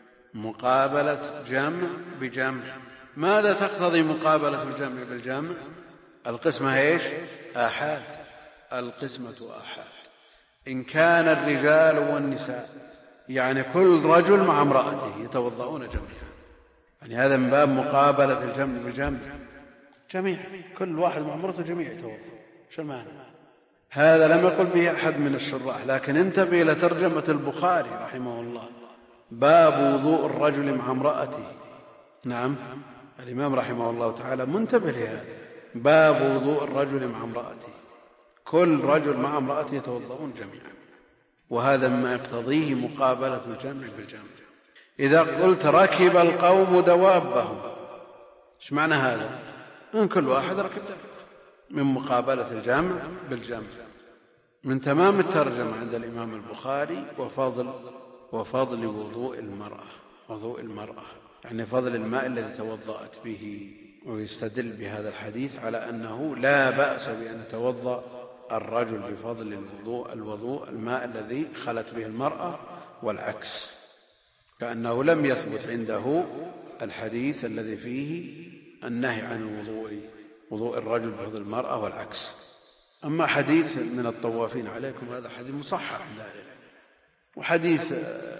مقابلة جمع بجمع. ماذا تقتضي مقابلة الجمع بالجمع؟ القسمة إيش؟ آحاد، القسمة آحاد. إن كان الرجال والنساء يعني كل رجل مع امرأته يتوضؤون جميعا، يعني هذا من باب مقابلة الجمع بالجمع، جميع كل واحد مع امرأته جميع يتوضؤ. شو المعنى؟ هذا لم يقل به أحد من الشراح، لكن انتبه إلى ترجمة البخاري رحمه الله، باب وضوء الرجل مع امرأته. نعم، الإمام رحمه الله تعالى منتبه لهذا، باب وضوء الرجل مع امرأته، كل رجل مع امرأته يتوضؤون جميعا، وهذا مما يقتضيه مقابلة الجمع بالجمع. إذا قلت ركب القوم دوابهم، ايش معنى هذا؟ إن كل واحد ركب دابة، من مقابلة الجمع بالجمع. من تمام الترجمة عند الإمام البخاري وفضل وضوء المرأة، يعني فضل الماء الذي توضأت به، ويستدل بهذا الحديث على أنه لا بأس بأن يتوضأ الرجل بفضل الوضوء الماء الذي خلت به المرأة، والعكس، كأنه لم يثبت عنده الحديث الذي فيه النهي عن وضوء الرجل بفضل المرأة والعكس. أما حديث من الطوافين عليكم هذا حديث مصحح عند أهل العلم، وحديث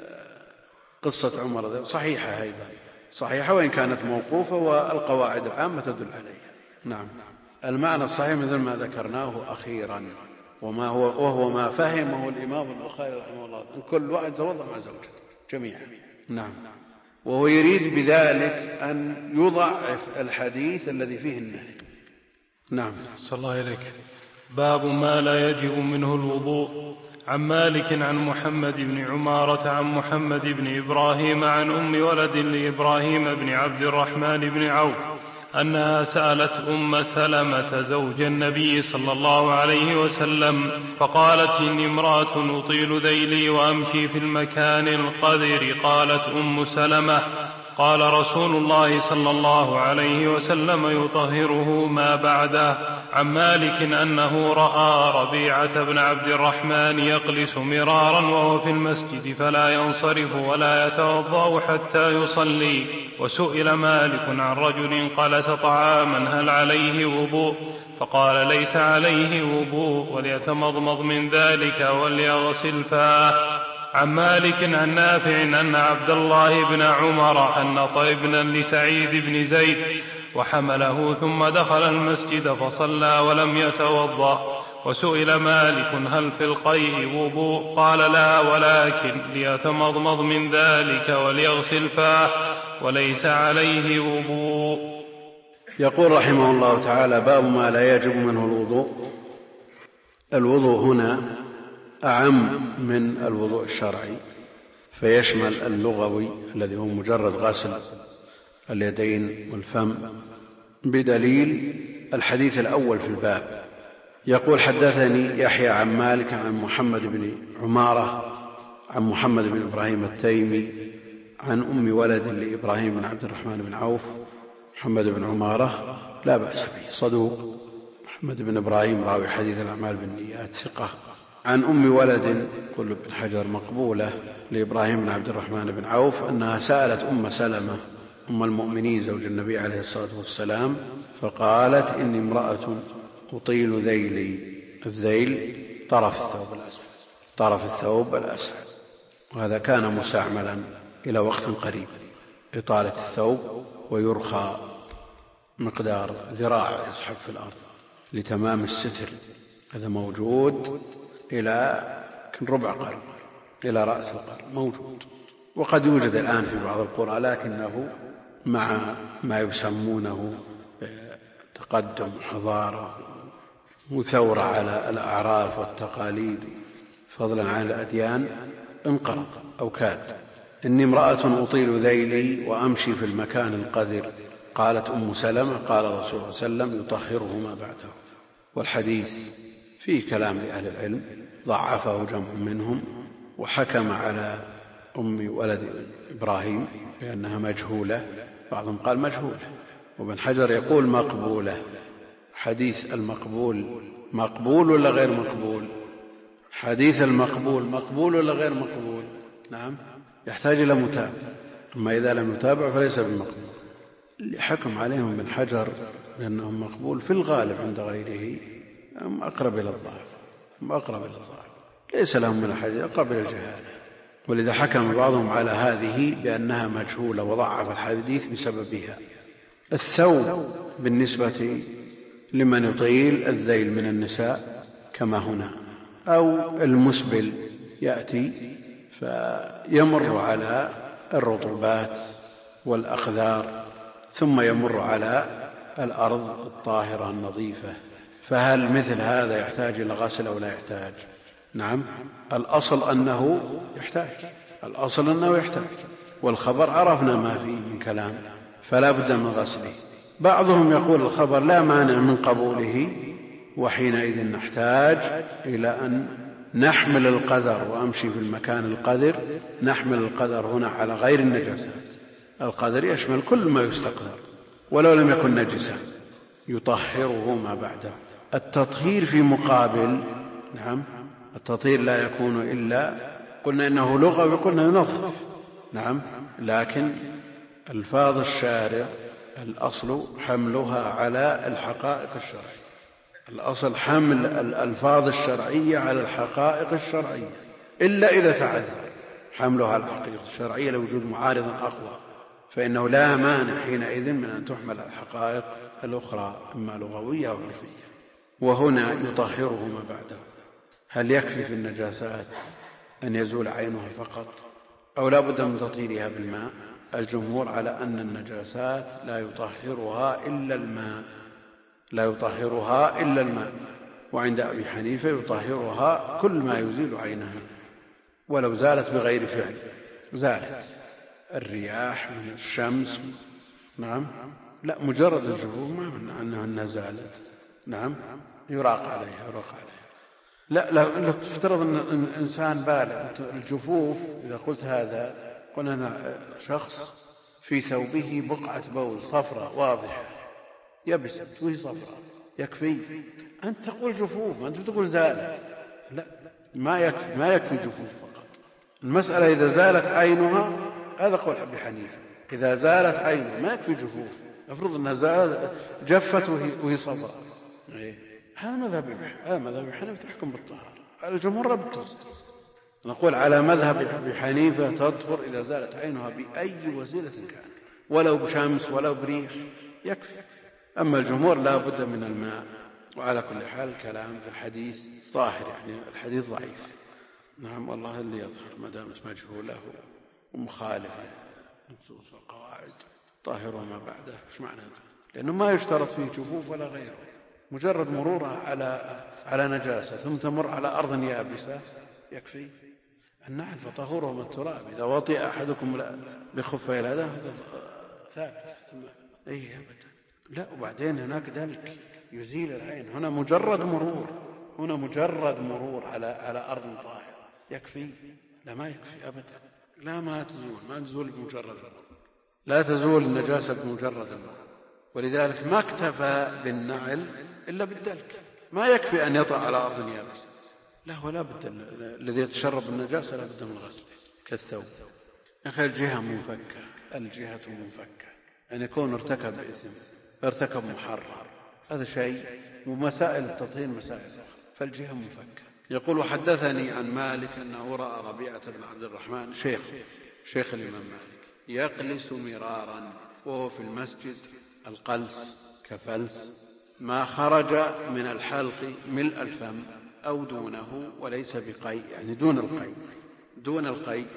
قصة عمر صحيحة أيضا، صحيحة وإن كانت موقوفة، والقواعد العامة تدل عليها. نعم، المعنى الصحيح مثل ما ذكرناه أخيرا، وهو ما فهمه الإمام البخاري رحمه الله، أن كل واحد يتوضأ مع زوجته جميعا. نعم، وهو يريد بذلك أن يضعف الحديث الذي فيه النهي. نعم. صلى الله عليك. باب ما لا يجب منه الوضوء. عن مالك عن محمد بن عمارة عن محمد بن إبراهيم عن أم ولد لإبراهيم بن عبد الرحمن بن عوف أنها سألت أم سلمة زوج النبي صلى الله عليه وسلم فقالت إني امرأة أطيل ذيلي وأمشي في المكان القذر. قالت أم سلمة قال رسول الله صلى الله عليه وسلم يطهره ما بعده. عن مالك أنه رأى ربيعة بن عبد الرحمن يقلس مرارا وهو في المسجد فلا ينصرف ولا يتوضأ حتى يصلي. وسئل مالك عن رجل قلس طعاما هل عليه وضوء؟ فقال ليس عليه وضوء وليتمضمض من ذلك وليغسل فاه. عن مالك عن نافع أن عبد الله بن عمر أنط ابنا لسعيد بن زيد وحمله ثم دخل المسجد فصلى ولم يتوضأ. وسئل مالك هل في القيء وضوء؟ قال لا، ولكن ليتمضمض من ذلك وليغسل فاه وليس عليه وضوء. يقول رحمه الله تعالى باب ما لا يجب منه الوضوء. الوضوء هنا أعم من الوضوء الشرعي، فيشمل اللغوي الذي هو مجرد غسل اليدين والفم، بدليل الحديث الأول في الباب. يقول حدثني يحيى عن مالك عن محمد بن عمارة عن محمد بن إبراهيم التيمي عن أم ولد لإبراهيم بن عبد الرحمن بن عوف. محمد بن عمارة لا بأس به، صدوق. محمد بن إبراهيم راوي حديث الأعمال بالنيات، ثقة. عن أم ولد كل ابن حجر مقبولة لإبراهيم بن عبد الرحمن بن عوف أنها سألت أم سلمة أم المؤمنين زوج النبي عليه الصلاة والسلام فقالت إني امرأة أطيل ذيلي. الذيل طرف الثوب الأسفل، وهذا كان مستعملا إلى وقت قريب، إطالة الثوب ويرخى مقدار ذراع يسحب في الأرض لتمام الستر. هذا موجود إلى ربع قرن، إلى رأس القرن موجود، وقد يوجد الآن في بعض القرى، لكنه مع ما يسمونه تقدم وحضارة وثورة على الأعراف والتقاليد فضلا عن الأديان انقرض أو كاد. إني امرأة أطيل ذيلي وأمشي في المكان القذر، قالت أم سلمة قال رسول الله صلى الله عليه وسلم يطهره ما بعده. والحديث فيه كلام لأهل العلم، ضعفه جمع منهم وحكم على أم ولد إبراهيم بأنها مجهولة، بعضهم قال مجهولة، وابن حجر يقول مقبولة. حديث المقبول مقبول ولا غير مقبول؟ حديث المقبول مقبول ولا غير مقبول؟ نعم، يحتاج إلى متابعة، أما إذا لم يتابع فليس بمقبول. حكم عليهم ابن حجر بأنهم مقبول في الغالب عند غيره هم أقرب إلى الضعف، ليس لهم من الحديث، أقرب إلى الجهالة، ولذا حكم بعضهم على هذه بأنها مجهولة وضعف الحديث بسببها. الثوب بالنسبة لمن يطيل الذيل من النساء كما هنا، أو المسبل يأتي فيمر على الرطوبات والأخذار ثم يمر على الأرض الطاهرة النظيفة، فهل مثل هذا يحتاج إلى غسل أو لا يحتاج؟ نعم، الأصل أنه يحتاج، والخبر عرفنا ما فيه من كلام فلا بد من غسله. بعضهم يقول الخبر لا مانع من قبوله، وحينئذ نحتاج إلى أن نحمل القذر وأمشي في المكان القذر. نحمل القذر هنا على غير النجاسات، القذر يشمل كل ما يستقذر ولو لم يكن نجسا، يطهره ما بعده. التطهير في مقابل، نعم، التطهير لا يكون إلا، قلنا إنه لغة وقلنا ينظف، نعم، لكن الفاظ الشارع الأصل حملها على الحقائق الشرعية، الأصل حمل الألفاظ الشرعية على الحقائق الشرعية، إلا إذا تعذر حملها على الحقيقة الشرعية لوجود معارض أقوى، فإنه لا مانع حينئذ من أن تحمل على الحقائق الأخرى إما لغوية أو عرفية. وهنا يطهره ما بعده. هل يكفي في النجاسات أن يزول عينها فقط أو لا بد من تطهيرها بالماء؟ الجمهور على أن النجاسات لا يطهرها إلا الماء، وعند أبي حنيفة يطهرها كل ما يزيل عينها ولو زالت بغير فعل، زالت الرياح من الشمس، نعم، لا مجرد الجفوف ما معنى أنها زالت، نعم، يراق عليها. لا تفترض أن إنسان بالغ، الجفوف إذا قلت هذا، قلنا أنا شخص في ثوبه بقعة بول صفراء واضحة يبست وهي صفراء، يكفي أن تقول جفوف، أنت تقول زالت؟ لا، ما يكفي جفوف فقط. المسألة إذا زالت عينها، هذا قول أبي حنيفة، إذا زالت عينها ما يكفي جفوف، أفرض أنها زالت جفت وهي صفراء، هذا مذهب أبي حنيفة تحكم بالطهارة. الجمهور ربط، نقول على مذهب أبي حنيفة تطهر إذا زالت عينها بأي وسيلة كان، ولو بشمس ولو بريح يكفي. أما الجمهور لا بد من الماء. وعلى كل حال الكلام في الحديث ظاهر، يعني الحديث ضعيف، نعم، والله اللي يظهر ما دام مجهوله ومخالفة نصوص القواعد طاهر وما بعده. ايش معنى؟ لأنه ما يشترط فيه جفوف ولا غيره، مجرد مرورها على نجاسة ثم تمر على أرض يابسة يكفي. النعل فطهوره من التراب، إذا وطئ أحدكم بخفه إلى هذا ثابت، لا، وبعدين هناك دلك يزيل العين، هنا مجرد مرور على أرض طاهرة يكفي. لا، ما يكفي أبدا، لا، ما تزول بمجرد المرور، لا تزول النجاسة بمجرد المرور. ولذلك ما اكتفى بالنعل إلا بالدلك، ما يكفي أن يطأ على أرض يابسة، لا، ولا بد الذي يتشرب النجاسة لا بد من الغسل كالثوب. أخي الجهة منفكة، أن يكون ارتكب إثم، ارتكب محرم، هذا شيء، ومسائل التطهير مسائل أخرى، فالجهة منفكة. يقول وحدثني عن مالك أنه رأى ربيعة بن عبد الرحمن شيخ الإمام مالك يقلس مرارا وهو في المسجد، القلس كفلس ما خرج من الحلق ملء الفم أو دونه وليس بقيء، يعني دون القيء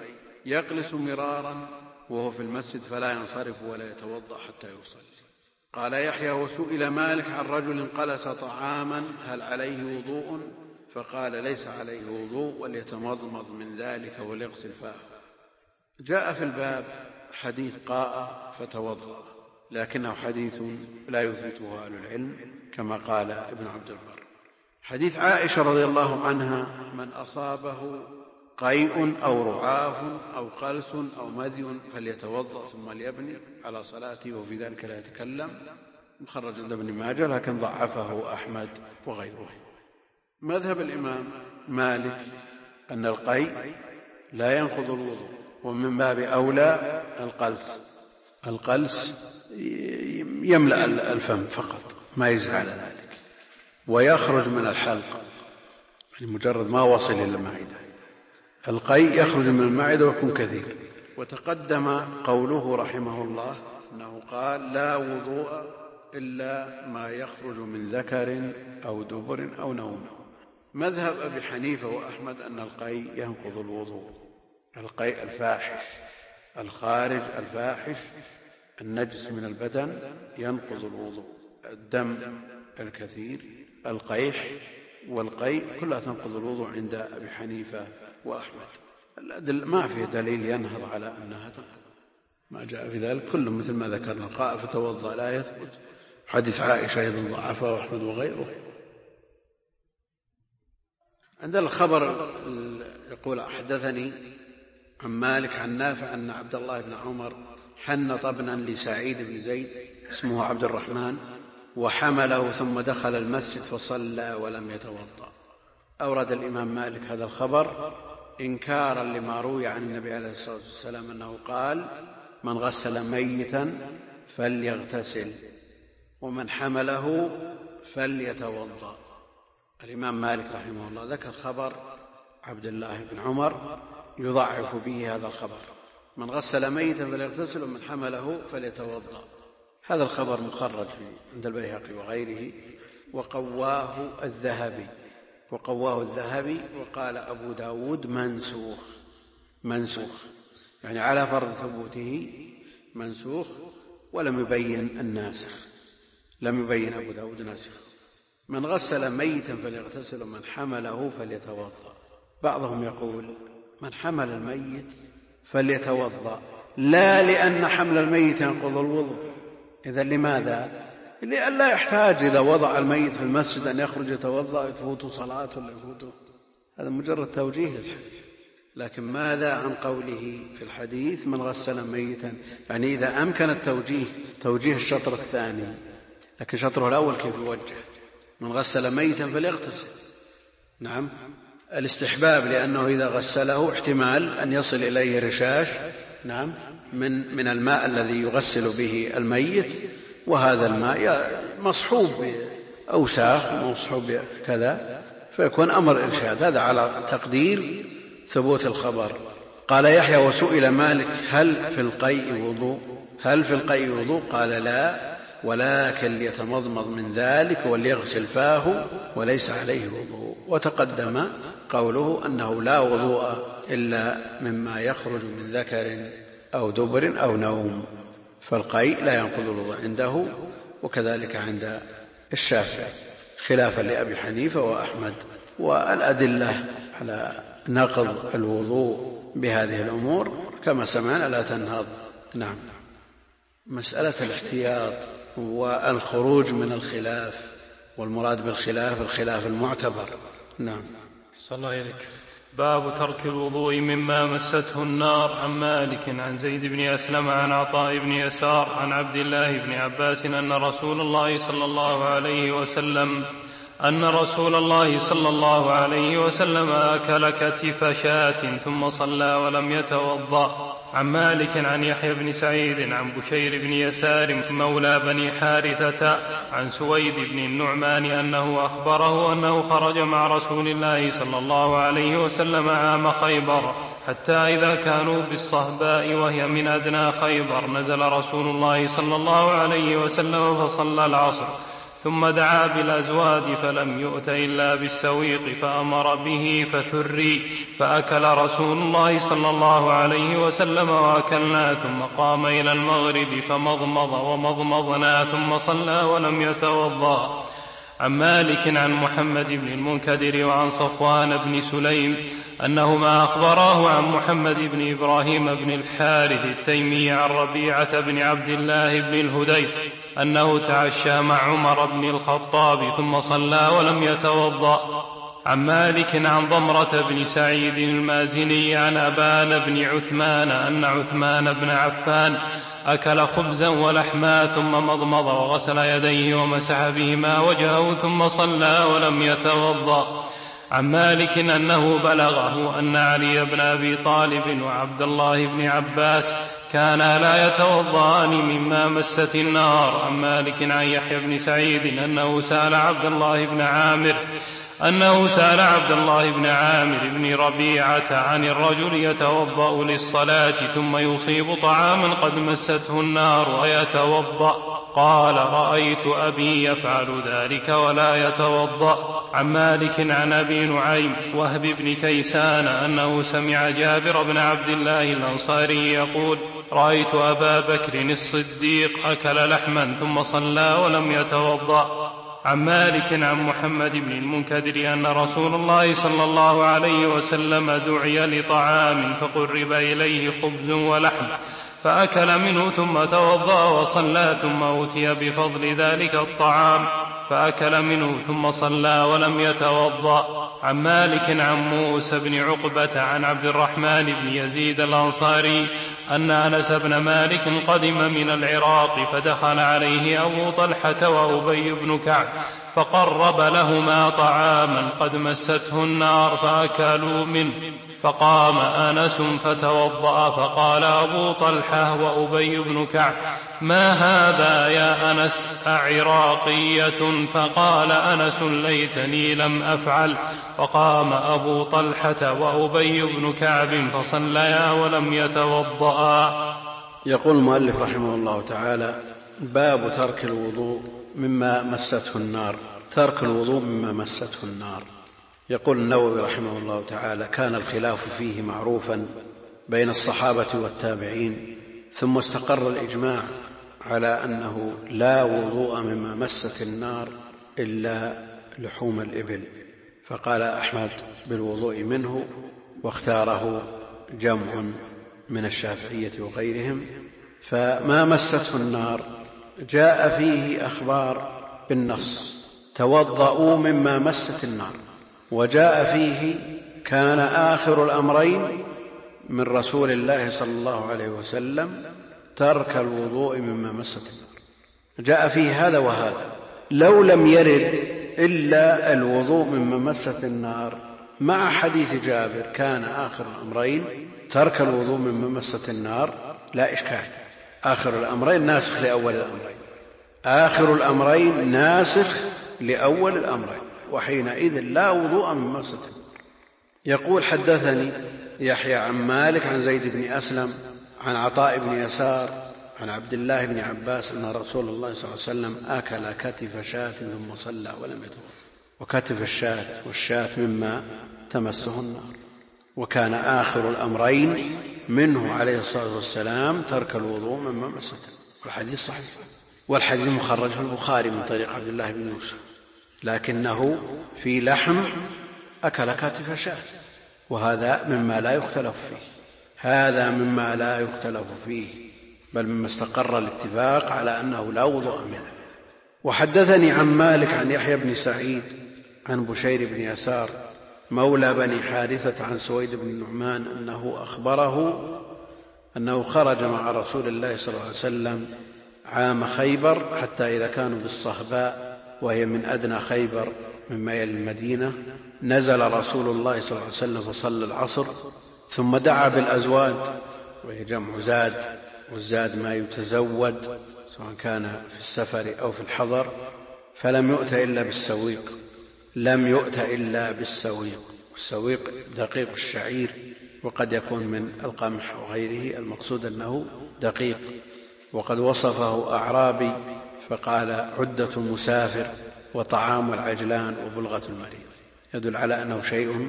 يقلس مرارا وهو في المسجد فلا ينصرف ولا يتوضأ حتى يصلي. قال يحيى وسئل مالك عن رجل قلس طعاما هل عليه وضوء؟ فقال ليس عليه وضوء وليتمضمض من ذلك وليغسل فاه. جاء في الباب حديث قاء فتوضأ، لكنه حديث لا يثبته أهل العلم كما قال ابن عبد البر. حديث عائشة رضي الله عنها من أصابه قيء أو رعاف أو قلس أو مذي فليتوضأ ثم ليبني على صلاته وفي ذلك لا يتكلم، مخرج عند ابن ماجه لكن ضعفه أحمد وغيره. مذهب الإمام مالك أن القيء لا ينقض الوضوء، ومن باب أولى القلس يملأ الفم فقط ما يزيد على ذلك ويخرج من الحلق، يعني مجرد ما وصل إلى المعدة. القيء يخرج من المعدة ويكون كثير. وتقدم قوله رحمه الله أنه قال لا وضوء إلا ما يخرج من ذكر أو دبر أو نوم. مذهب أبي حنيفة وأحمد أن القيء ينقض الوضوء، القيء الفاحش الخارج الفاحش النجس من البدن ينقض الوضوء، الدم الكثير القيح والقيء كلها تنقض الوضوء عند أبي حنيفة وأحمد. ما في دليل ينهض على أنها تنقض، ما جاء في ذلك كله مثل ما ذكرنا، قاء فتوضأ لا يثبت. حديث عائشة أيضا ضعفه وأحمد وغيره. عندنا الخبر يقول حدثني عن مالك عن نافع أن عبد الله بن عمر حنط ابنا لسعيد بن زيد اسمه عبد الرحمن وحمله ثم دخل المسجد فصلى ولم يتوضأ. أورد الإمام مالك هذا الخبر إنكارا لما روي عن النبي عليه الصلاة والسلام أنه قال من غسل ميتا فليغتسل ومن حمله فليتوضأ. الإمام مالك رحمه الله ذكر خبر عبد الله بن عمر يضعف به هذا الخبر، من غسل ميتا فليغتسل ومن حمله فليتوضأ. هذا الخبر مخرج عند البيهقي وغيره وقواه الذهبي وقال أبو داود منسوخ يعني على فرض ثبوته منسوخ، ولم يبين الناسخ، لم يبين أبو داود ناسخ. من غسل ميتا فليغتسل ومن حمله فليتوضأ. بعضهم يقول من حمل الميت فليتوضأ لا لأن حمل الميت ينقض الوضوء. إذن لماذا؟ لئلا يحتاج إذا وضع الميت في المسجد أن يخرج يتوضأ يفوت صلاة ولا يفوته، هذا مجرد توجيه للحديث. لكن ماذا عن قوله في الحديث من غسل ميتا؟ يعني إذا أمكن التوجيه توجيه الشطر الثاني، لكن شطره الأول كيف يوجه؟ من غسل ميتا فليغتسل. نعم الاستحباب، لأنه إذا غسله احتمال أن يصل إليه رشاش نعم من الماء الذي يغسل به الميت، وهذا الماء مصحوب بأوساخ مصحوب بكذا فيكون أمر إرشاد. هذا على تقدير ثبوت الخبر. قال يحيى وسئل مالك هل في القيء وضوء؟ قال لا، ولكن ليتمضمض من ذلك وليغسل فاه وليس عليه وضوء. وتقدم قوله أنه لا وضوء إلا مما يخرج من ذكر أو دبر أو نوم، فالقيء لا ينقض الوضوء عنده وكذلك عند الشافعي خلافا لأبي حنيفة وأحمد. والأدلة على نقض الوضوء بهذه الأمور كما سمعنا لا تنهض. نعم. مسألة الاحتياط والخروج من الخلاف، والمراد بالخلاف الخلاف المعتبر. نعم. صلى الله عليك. باب ترك الوضوء مما مسته النار. عن مالك عن زيد بن أسلم عن عطاء بن يسار عن عبد الله بن عباس أن رسول الله صلى الله عليه وسلم أكل كتف شاة ثم صلى ولم يتوضأ. عن مالك عن يحيى بن سعيد عن بشير بن يسار مولى بني حارثة عن سويد بن النعمان أنه أخبره أنه خرج مع رسول الله صلى الله عليه وسلم عام خيبر، حتى إذا كانوا بالصهباء وهي من أدنى خيبر نزل رسول الله صلى الله عليه وسلم فصلى العصر، ثم دعا بالأزواد فلم يؤت إلا بالسويق فأمر به فثري، فأكل رسول الله صلى الله عليه وسلم وأكلنا، ثم قام إلى المغرب فمضمض ومضمضنا ثم صلى ولم يتوضأ. عن مالك عن محمد بن المنكدر وعن صفوان بن سليم أنهما أخبراه عن محمد بن إبراهيم بن الحارث التيمي عن ربيعة بن عبد الله بن الهدي أنه تعشى مع عمر بن الخطاب ثم صلى ولم يتوضأ. عن مالك عن ضمرة بن سعيد المازني عن أبان بن عثمان أن عثمان بن عفان أكل خبزا ولحما ثم مضمض وغسل يديه ومسح بهما وجهه ثم صلى ولم يتوضأ. عن مالك أنه بلغه أن علي بن أبي طالب وعبد الله بن عباس كانا لا يتوضأان مما مست النار. عن مالك عن يحيى بن سعيد أنه سأل عبد الله بن عامر بن ربيعة عن الرجل يتوضأ للصلاة ثم يصيب طعاما قد مسته النار ويتوضأ، قال رأيت أبي يفعل ذلك ولا يتوضأ. عن مالك عن أبي نعيم وهب بن كيسان أنه سمع جابر بن عبد الله الأنصاري يقول رأيت أبا بكر الصديق أكل لحما ثم صلى ولم يتوضأ. عن مالك عن محمد بن المنكدر أن رسول الله صلى الله عليه وسلم دعي لطعام فقرب إليه خبز ولحم فأكل منه ثم توضأ وصلى، ثم أوتي بفضل ذلك الطعام فأكل منه ثم صلى ولم يتوضأ. عن مالك عن موسى بن عقبة عن عبد الرحمن بن يزيد الأنصاري أن أنس بن مالك قدم من العراق فدخل عليه أبو طلحة وأبي بن كعب فقرب لهما طعاما قد مسته النار فأكلوا منه، فقام أنس فتوضأ، فقال أبو طلحة وأبي بن كعب ما هذا يا أنس أعراقية؟ فقال أنس ليتني لم أفعل. فقام أبو طلحة وأبي بن كعب فصليا ولم يتوضأ. يقول المؤلف رحمه الله تعالى باب ترك الوضوء مما مسته النار. ترك الوضوء مما مسته النار. يقول النووي رحمه الله تعالى كان الخلاف فيه معروفا بين الصحابة والتابعين، ثم استقر الإجماع على أنه لا وضوء مما مست النار إلا لحوم الإبل، فقال أحمد بالوضوء منه، واختاره جمع من الشافعية وغيرهم. فما مسته النار جاء فيه أخبار بالنص توضؤوا مما مست النار، وجاء فيه كان آخر الأمرين من رسول الله صلى الله عليه وسلم ترك الوضوء مما مست النار. جاء فيه هذا وهذا. لو لم يرد إلا الوضوء مما مست النار مع حديث جابر كان آخر الأمرين ترك الوضوء مما مست النار لا إشكال. آخر الأمرين ناسخ لأول الأمرين، آخر الأمرين ناسخ لأول الأمرين، وحينئذ لا وضوء مما مست النار. يقول حدثني يحيى عن مالك عن زيد بن أسلم عن عطاء بن يسار عن عبد الله بن عباس أن رسول الله صلى الله عليه وسلم أكل كتف شاة ثم صلى ولم يتوضأ. وكتف الشاة والشاة مما تمسه النار، وكان آخر الأمرين منه عليه الصلاة والسلام ترك الوضوء مما مست النار. والحديث صحيح، والحديث مخرج في البخاري من طريق عبد الله بن يوسف، لكنه في لحم أكل كتف شاة، وهذا مما لا يختلف فيه، هذا مما لا يختلف فيه، بل مما استقر الاتفاق على أنه لا وضوء منه. وحدثني عن مالك عن يحيى بن سعيد عن بشير بن يسار مولى بني حارثة عن سويد بن النعمان أنه أخبره أنه خرج مع رسول الله صلى الله عليه وسلم عام خيبر حتى إذا كانوا بالصهباء وهي من أدنى خيبر مما يلي المدينة، نزل رسول الله صلى الله عليه وسلم فصلى العصر، ثم دعا بالأزواد وهي جمع زاد، والزاد ما يتزود سواء كان في السفر أو في الحضر، فلم يؤت إلا بالسويق، لم يؤت إلا بالسويق. والسويق دقيق الشعير، وقد يكون من القمح وغيره، المقصود أنه دقيق. وقد وصفه أعرابي فقال عدة المسافر وطعام العجلان وبلغة المريض، يدل على أنه شيء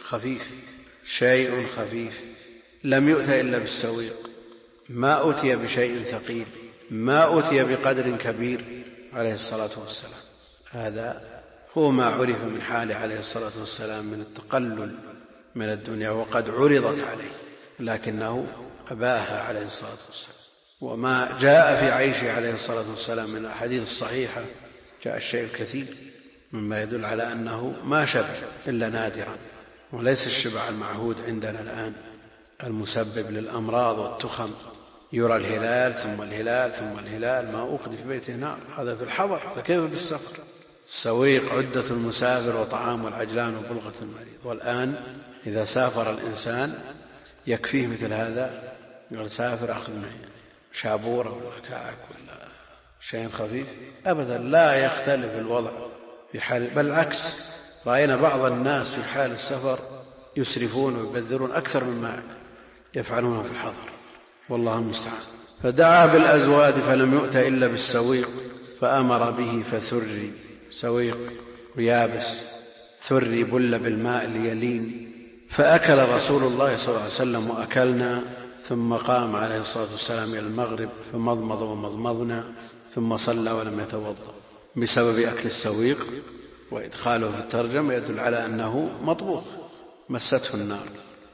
خفيف لم يؤت إلا بالسويق، ما أتي بشيء ثقيل، ما أتي بقدر كبير عليه الصلاة والسلام. هذا هو ما عرف من حاله عليه الصلاة والسلام من التقلل من الدنيا، وقد عرضت عليه لكنه أباها عليه الصلاة والسلام. وما جاء في عيشه عليه الصلاة والسلام من الأحاديث الصحيحة جاء الشيء الكثير مما يدل على أنه ما شبع إلا نادرا، وليس الشبع المعهود عندنا الآن المسبب للأمراض والتخم، يرى الهلال ثم الهلال ثم الهلال، ما أوقد في بيته نار، هذا في الحضر، فكيف بالسفر؟ السويق عدة المسافر وطعام العجلان وبلغة المريض. والآن إذا سافر الإنسان يكفيه مثل هذا، يقول سافر أخذ معي شابورة ولا كعك ولا شيء خفيف، أبدا لا يختلف الوضع في حال، بل العكس، رأينا بعض الناس في حال السفر يسرفون ويبذرون أكثر مما يفعلونه في الحضر، والله المستعان. فدعا بالأزواد فلم يؤت إلا بالسويق فأمر به فثري، سويق ويابس، ثري بل بالماء ليلين، فأكل رسول الله صلى الله عليه وسلم وأكلنا، ثم قام عليه الصلاة والسلام إلى المغرب فمضمض ومضمضنا، ثم صلى ولم يتوضأ. بسبب أكل السويق وإدخاله في الترجمة يدل على أنه مطبوخ مسته النار.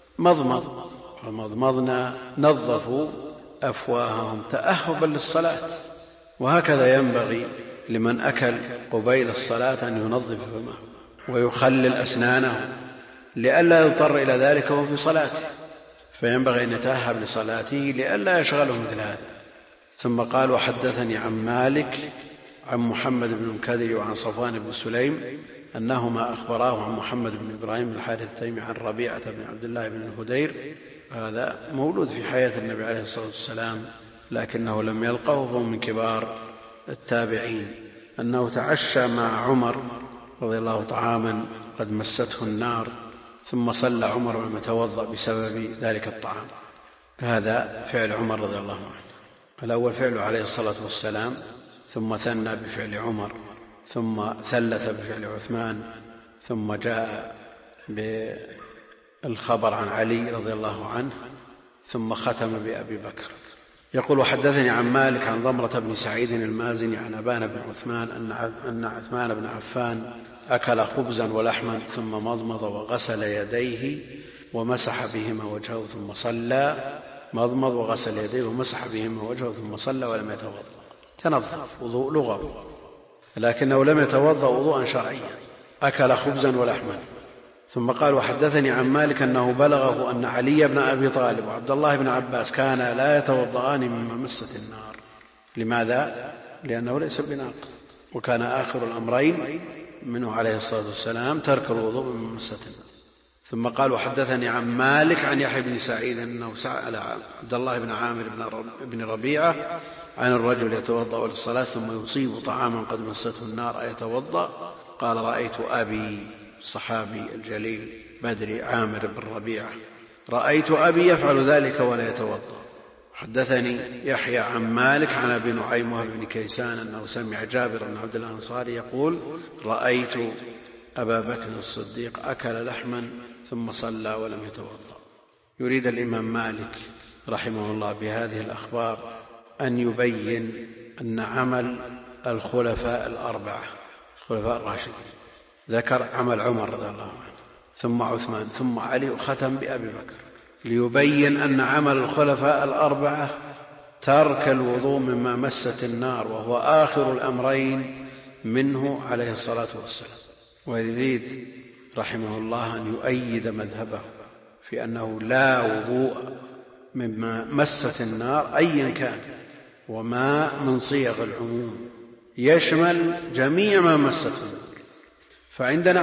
مضمض ومضمضنا نظفوا أفواههم تأهبا للصلاة، وهكذا ينبغي لمن أكل قبيل الصلاة أن ينظف فمه ويخلل أسنانه لئلا يضطر إلى ذلك وهو في صلاته، فينبغي أن يتأهب لصلاته لئلا يشغله مثل هذا. ثم قال وحدثني عن مالك عن محمد بن المنكدر وعن صفوان بن سليم أنهما أخبراه عن محمد بن إبراهيم الحارث التيمي عن ربيعة بن عبد الله بن الهدير، هذا مولود في حياة النبي عليه الصلاة والسلام لكنه لم يلقه، فهو من كبار التابعين، أنه تعشى مع عمر رضي الله طعاما قد مسته النار، ثم صلى عمر ولم يتوضأ بسبب ذلك الطعام. هذا فعل عمر رضي الله عنه، الأول فعله عليه الصلاة والسلام، ثم ثنى بفعل عمر، ثم ثلث بفعل عثمان، ثم جاء بالخبر عن علي رضي الله عنه، ثم ختم بأبي بكر. يقول وحدثني عن مالك عن ضمرة بن سعيد المازني عن أبان بن عثمان أن عثمان بن عفان أكل خبزا ولحما ثم مضمض وغسل يديه ومسح بهما وجهه ثم صلى، مضمض وغسل يديه ومسح بهما وجهه ثم صلى ولم يتوضأ، تنظف، وضوء لغوي، لكنه لم يتوضأ وضوءا شرعيا، أكل خبزا ولحما. ثم قال وحدثني عن مالك أنه بلغه أن علي بن أبي طالب وعبد الله بن عباس كانا لا يتوضأان مما مست النار. لماذا؟ لأنه ليس بناقض، وكان آخر الأمرين منه عليه الصلاة والسلام ترك الوضوء مما مست النار. ثم قال وحدثني عن مالك عن يحيى بن سعيد أنه سأل عبد الله بن عامر بن ربيعة عن الرجل يتوضأ للصلاة ثم يصيب طعاما قد مسته النار أيتوضأ؟ قال رأيت أبي، الصحابي الجليل بدري عامر بن ربيعة، رأيت أبي يفعل ذلك ولا يتوضأ. حدثني يحيى عن مالك عن أبي نعيم وهب بن كيسان أنه سمع جابر بن عبد الله الأنصاري يقول رأيت أبا بكر الصديق أكل لحما ثم صلى ولم يتوضأ. يريد الإمام مالك رحمه الله بهذه الأخبار أن يبين أن عمل الخلفاء الأربعة الخلفاء الراشدين، ذكر عمل عمر رضي الله عنه ثم عثمان ثم علي وختم بأبي بكر، ليبين أن عمل الخلفاء الأربعة ترك الوضوء مما مست النار، وهو آخر الأمرين منه عليه الصلاة والسلام. ويريد رحمه الله أن يؤيد مذهبه في أنه لا وضوء مما مست النار أيا كان، وما من صيغ العموم يشمل جميع ما مست النار. فعندنا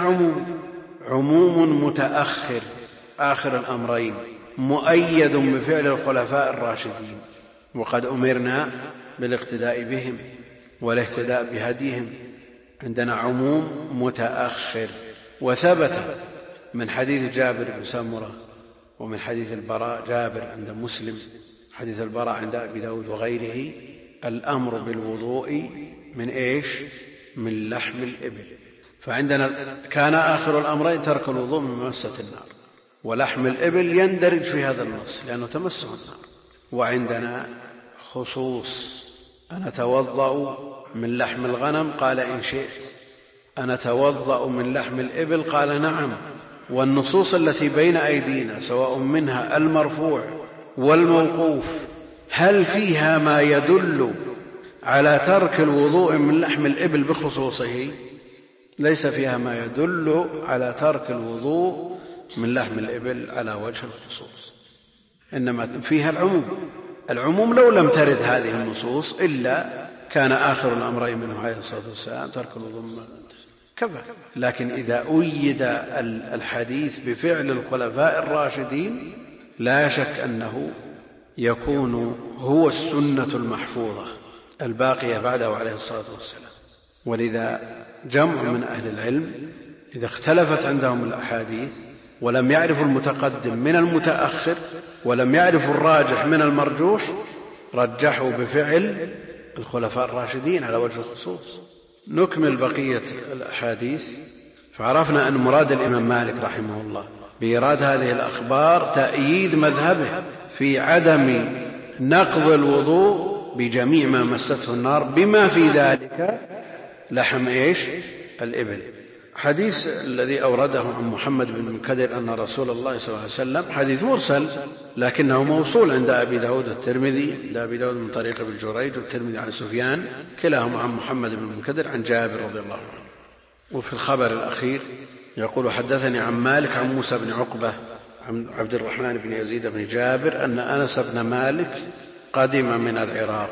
عموم متأخر آخر الأمرين مؤيد بفعل الخلفاء الراشدين، وقد أمرنا بالاقتداء بهم والاهتداء بهديهم. عندنا عموم متأخر، وثبت من حديث جابر بن سمرة ومن حديث البراء، جابر عند مسلم، حديث البراء عند أبي داود وغيره، الأمر بالوضوء من إيش؟ من لحم الإبل. فعندنا كان آخر الأمرين ترك الوضوء من ممسة النار، ولحم الإبل يندرج في هذا النص لأنه تمسه النار. وعندنا خصوص: أنا أتوضأ من لحم الغنم، قال إن شئت. أنا أتوضأ من لحم الإبل، قال نعم. والنصوص التي بين أيدينا سواء منها المرفوع والموقوف هل فيها ما يدل على ترك الوضوء من لحم الإبل بخصوصه؟ ليس فيها ما يدل على ترك الوضوء من لحم الإبل على وجه الخصوص، إنما فيها العموم. لو لم ترد هذه النصوص إلا كان آخر الأمرين منه عليه الصلاة والسلام ترك الوضوء كفى. لكن إذا أيد الحديث بفعل الخلفاء الراشدين لا شك أنه يكون هو السنة المحفوظة الباقية بعده عليه الصلاة والسلام. ولذا جمع من أهل العلم إذا اختلفت عندهم الأحاديث ولم يعرفوا المتقدم من المتأخر ولم يعرفوا الراجح من المرجوح رجحوا بفعل الخلفاء الراشدين على وجه الخصوص. نكمل بقية الأحاديث. فعرفنا أن مراد الإمام مالك رحمه الله بإيراد هذه الأخبار تأييد مذهبه في عدم نقض الوضوء بجميع ما مسته النار بما في ذلك لحم إيش؟ الإبل. حديث الذي أورده عن محمد بن المنكدر أن رسول الله صلى الله عليه وسلم حديث مرسل لكنه موصول عند أبي داود والترمذي، عند أبي داود من طريق ابن جريج والترمذي عن سفيان، كلاهما عن محمد بن المنكدر عن جابر رضي الله عنه. وفي الخبر الأخير يقول: حدثني عن مالك عن موسى بن عقبة عن عبد الرحمن بن يزيد بن جابر أن أنس بن مالك قدم من العراق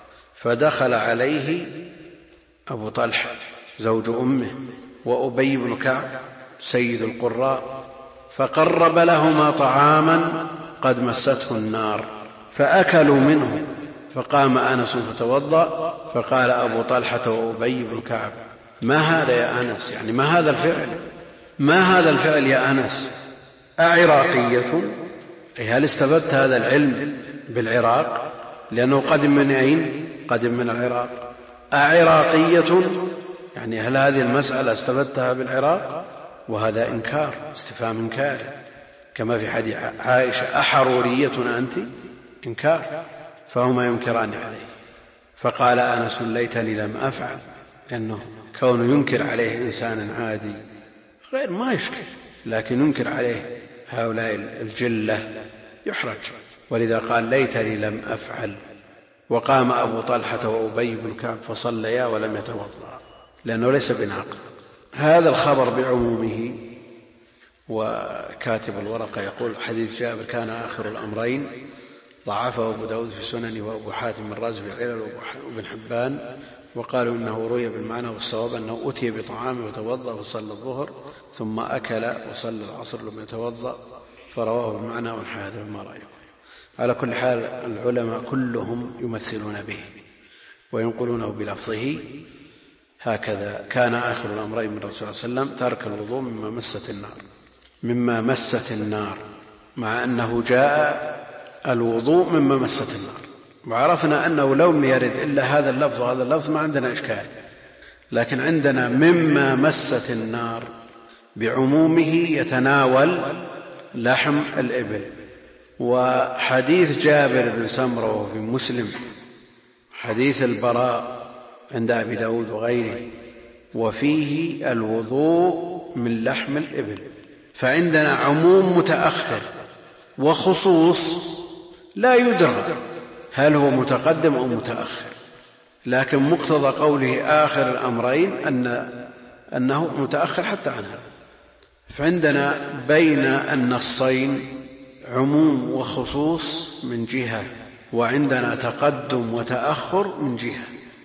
فدخل عليه أبو طلحة زوج أمه وأبي بن كعب سيد القراء فقرب لهما طعاما قد مسته النار فأكلوا منه، فقام أنس فتوضأ فقال أبو طلحة وأبي بن كعب: ما هذا يا أنس؟ يعني ما هذا الفعل؟ ما هذا الفعل يا أنس؟ أعراقية؟ أي هل استفدت هذا العلم بالعراق؟ لأنه قدم من أين؟ قدم من العراق. أعراقية؟ يعني هل هذه المسألة استفدتها بالعراق؟ وهذا إنكار، استفهام إنكاري، كما في حديث عائشة: أحرورية أنت؟ إنكار، فهما ينكران عليه. فقال أنس: ليتني لم أفعل، لأنه كونه ينكر عليه إنسان عادي غير ما يشكل، لكن ينكر عليه هؤلاء الجلة يحرج، ولذا قال: ليتني لم أفعل. وقام أبو طلحة وأبي بن كعب فصليا ولم يتوضأ، لأنه ليس بناقض. هذا الخبر بعمومه. وكاتب الورقة يقول: حديث جابر كان آخر الأمرين ضعفه أبو داود في سننه وأبو حاتم الرازي في العلل وابن حبان، وقالوا إنه روي بالمعنى، والصواب أنه أتي بطعام وتوضأ وصلى الظهر ثم أكل وصلى العصر لم يتوضأ، فرواه بالمعنى والحادث ما رأيه. على كل حال العلماء كلهم يمثلون به وينقلونه بلفظه هكذا: كان آخر الأمرين من رسول الله صلى الله عليه وسلم ترك الوضوء مما مست النار، مع أنه جاء الوضوء مما مست النار. وعرفنا أنه لو لم يرد إلا هذا اللفظ وهذا اللفظ ما عندنا إشكال، لكن عندنا مما مست النار بعمومه يتناول لحم الإبل. وحديث جابر بن سمرة وفي مسلم، حديث البراء عند أبي داود وغيره، وفيه الوضوء من لحم الإبل. فعندنا عموم متأخر وخصوص لا يدرى هل هو متقدم أو متأخر، لكن مقتضى قوله آخر الأمرين أنه متأخر حتى عنها. فعندنا بين النصين عموم وخصوص من جهة، وعندنا تقدم وتأخر من جهة.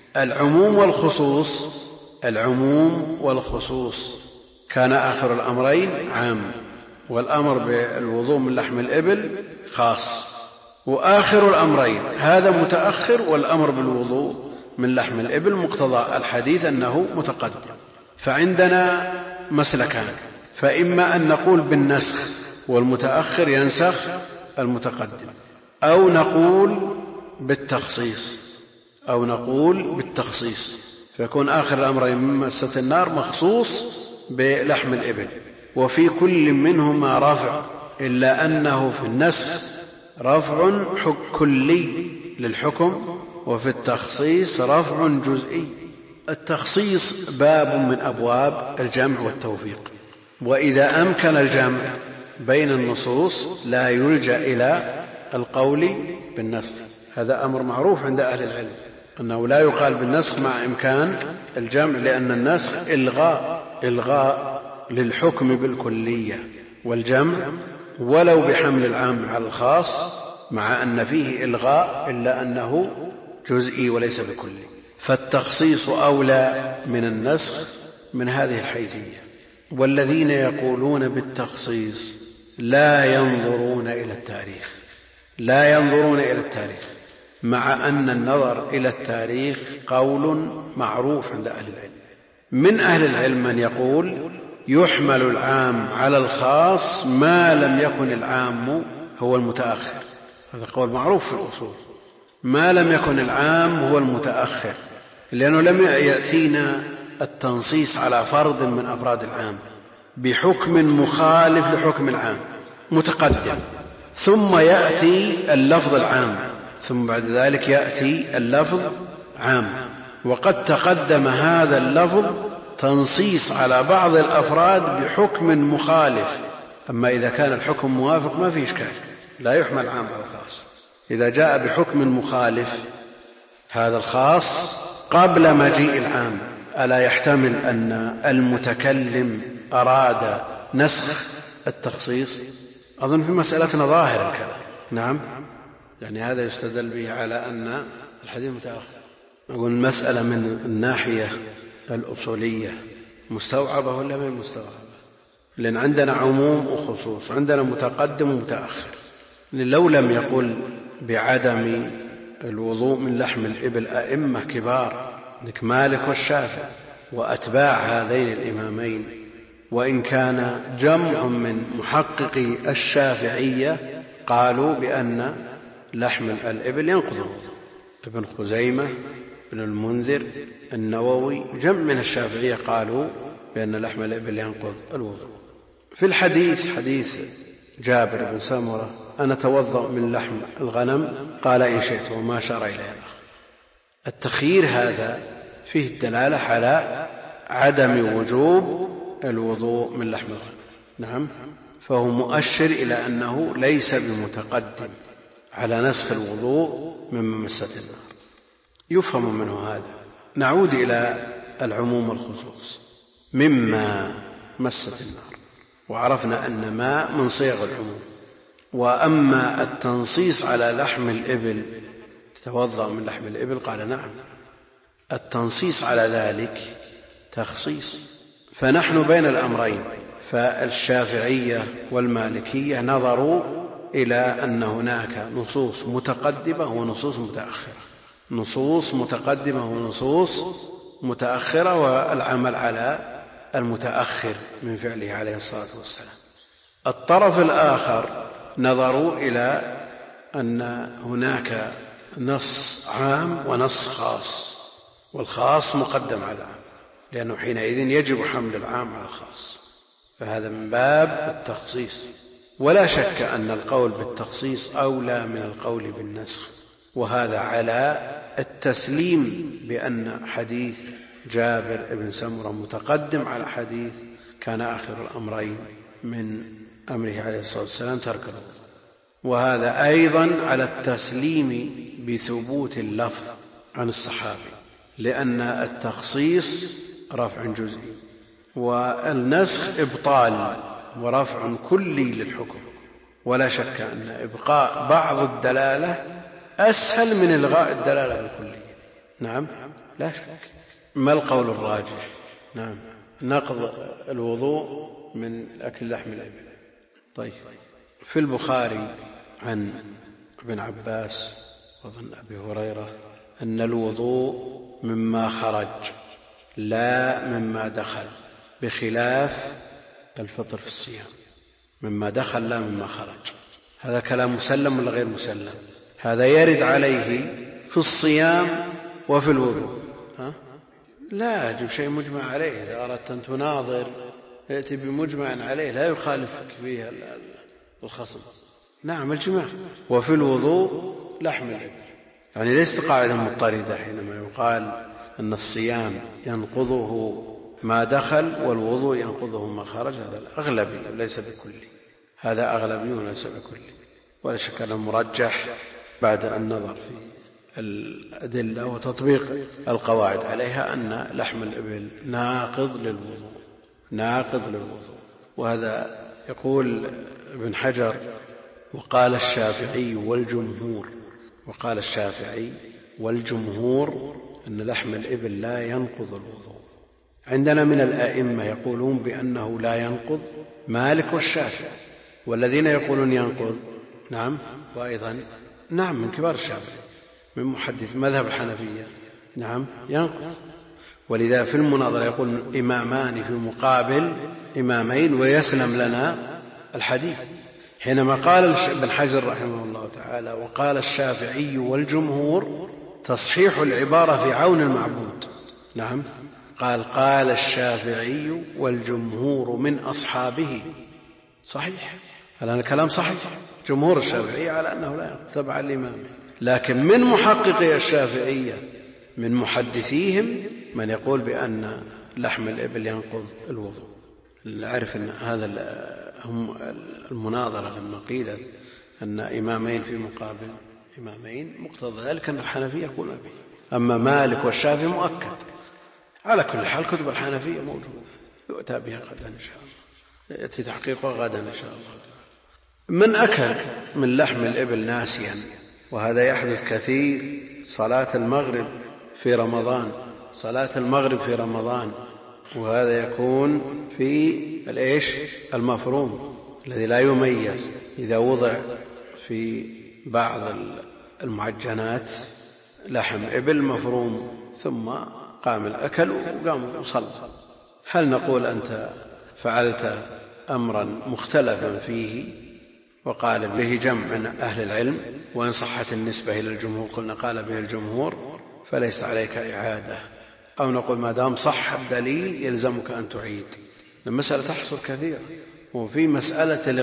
العموم والخصوص كان آخر الأمرين عام، والأمر بالوضوء من لحم الإبل خاص، وآخر الأمرين هذا متأخر والأمر بالوضوء من لحم الإبل مقتضى الحديث أنه متقدم. فعندنا مسلكان: فإما أن نقول بالنسخ والمتأخر ينسخ المتقدم، أو نقول بالتخصيص. فيكون آخر الأمرين من مسة النار مخصوص بلحم الإبل، وفي كل منهما رفع، إلا أنه في النسخ رفع كلي للحكم، وفي التخصيص رفع جزئي. التخصيص باب من أبواب الجمع والتوفيق، وإذا أمكن الجمع بين النصوص لا يلجأ إلى القول بالنسخ. هذا أمر معروف عند أهل العلم أنه لا يقال بالنسخ مع إمكان الجمع، لأن النسخ إلغاء للحكم بالكلية، والجمع ولو بحمل العام على الخاص مع أن فيه إلغاء إلا أنه جزئي وليس بكلي. فالتخصيص أولى من النسخ من هذه الحيثية. والذين يقولون بالتخصيص لا ينظرون إلى التاريخ، مع أن النظر إلى التاريخ قول معروف عند أهل العلم. من أهل العلم من يقول يحمل العام على الخاص ما لم يكن العام هو المتأخر، هذا قول معروف في الأصول، ما لم يكن العام هو المتأخر، لأنه لم يأتينا التنصيص على فرد من أفراد العام بحكم مخالف لحكم العام متقدم، ثم يأتي اللفظ العام، ثم بعد ذلك يأتي اللفظ عام، وقد تقدم هذا اللفظ تنصيص على بعض الأفراد بحكم مخالف. أما إذا كان الحكم موافق ما فيه إشكال، لا يحمل عام على الخاص. إذا جاء بحكم مخالف هذا الخاص قبل مجيء العام، ألا يحتمل أن المتكلم أراد نسخ التخصيص؟ أظن في مسألتنا ظاهر الكلام. نعم، يعني هذا يستدل به على أن الحديث متأخر. أقول المسألة من الناحية الأصولية مستوعبة ولا ما مستوعبة؟ لأن عندنا عموم وخصوص، عندنا متقدم ومتأخر. لو لم يقل بعدم الوضوء من لحم الإبل أئمة كبار مالك والشافعي وأتباع هذين الإمامين، وإن كان جمع من محققي الشافعية قالوا بأن لحم الإبل ينقض الوضوء، ابن خزيمة، ابن المنذر، النووي، جمع من الشافعية قالوا بأن لحم الإبل ينقض الوضوء. في الحديث حديث جابر بن سمرة أنا توضأ من لحم الغنم، قال إن شئت، وما أشار إليه. التخيير هذا فيه الدلالة على عدم وجوب الوضوء من لحم الغنم. نعم، فهو مؤشر إلى أنه ليس بمتقدم على نسخ الوضوء مما مست النار. يفهم منه هذا. نعود إلى العموم والخصوص. مما مست النار، وعرفنا أن ما من صيغ العموم. وأما التنصيص على لحم الإبل، تتوضأ من لحم الإبل، قال نعم، التنصيص على ذلك تخصيص. فنحن بين الأمرين، فالشافعية والمالكية نظروا إلى أن هناك نصوص متقدمة ونصوص متأخرة، نصوص متقدمة ونصوص متأخرة، والعمل على المتأخر من فعله عليه الصلاة والسلام. الطرف الآخر نظروا إلى أن هناك نص عام ونص خاص، والخاص مقدم على العام، لأنه حينئذ يجب حمل العام على الخاص، فهذا من باب التخصيص. ولا شك أن القول بالتخصيص أولى من القول بالنسخ، وهذا على التسليم بأن حديث جابر بن سمرة متقدم على حديث كان آخر الأمرين من أمره عليه الصلاة والسلام ترك الوضوء، وهذا أيضا على التسليم بثبوت اللفظ عن الصحابي، لأن التخصيص رفع جزئي والنسخ إبطال ورفع كلي للحكم. ولا شك أن إبقاء بعض الدلالة أسهل من إلغاء الدلالة بالكلية. نعم، لا شك. ما القول الراجح؟ نعم، نقض الوضوء من أكل لحم الإبل. طيب، في البخاري عن ابن عباس وظن أبي هريرة أن الوضوء مما خرج لا مما دخل، بخلاف الفطر في الصيام، مما دخل لا مما خرج. هذا كلام مسلم ولا غير مسلم؟ هذا يرد عليه في الصيام وفي الوضوء. لا يجب شيء مجمع عليه. إذا أردت أن تناظر يأتي بمجمع عليه لا يخالفك فيه الخصم. نعم الجماع. وفي الوضوء لحم الإبل، يعني ليست قاعدة مضطردة حينما يقال أن الصيام ينقضه ما دخل والوضوء ينقضه ما خرج. هذا الأغلبي ليس بكلي، هذا أغلبي وليس بكلي، ولا شك أنه مرجح بعد النظر في الأدلة وتطبيق القواعد عليها أن لحم الإبل ناقض للوضوء. وهذا يقول ابن حجر: وقال الشافعي والجمهور أن لحم الإبل لا ينقض الوضوء. عندنا من الآئمة يقولون بأنه لا ينقض مالك والشافعي، والذين يقولون ينقض نعم وأيضا نعم من كبار الشافعي من محدث مذهب الحنفية نعم ينقض. ولذا في المناظرة يقول إمامان في مقابل إمامين ويسلم لنا الحديث. حينما قال ابن حجر رحمه الله تعالى وقال الشافعي والجمهور تصحيح العبارة في عون المعبود. نعم قال الشافعي والجمهور من أصحابه، صحيح، هذا الكلام صحيح. جمهور الشافعية على أنه لا ينقض تبع الإمام، لكن من محققي الشافعية من محدثيهم من يقول بأن لحم الإبل ينقض الوضوء. نعرف أن هذا هم المناظرة لما قيل أن إمامين في مقابل إمامين، مقتضى ذلك أن الحنفية يقولون به، أما مالك والشافعي مؤكد. على كل حال كتب الحنفية موجودة يؤتى بها غدا إن شاء الله، يأتي تحقيقها غدا إن شاء الله. من أكل من لحم الإبل ناسيا، وهذا يحدث كثير، صلاة المغرب في رمضان، وهذا يكون في المفروم الذي لا يميز. إذا وضع في بعض المعجنات لحم إبل مفروم ثم قام الأكل وقام وصلى، هل نقول أنت فعلت أمرا مختلفا فيه وقال به جمع من أهل العلم، وإن صحت النسبة إلى الجمهور قلنا قال به الجمهور فليس عليك إعادة، أو نقول ما دام صح الدليل يلزمك أن تعيد؟ المسألة تحصل كثيرا. وفي مسألة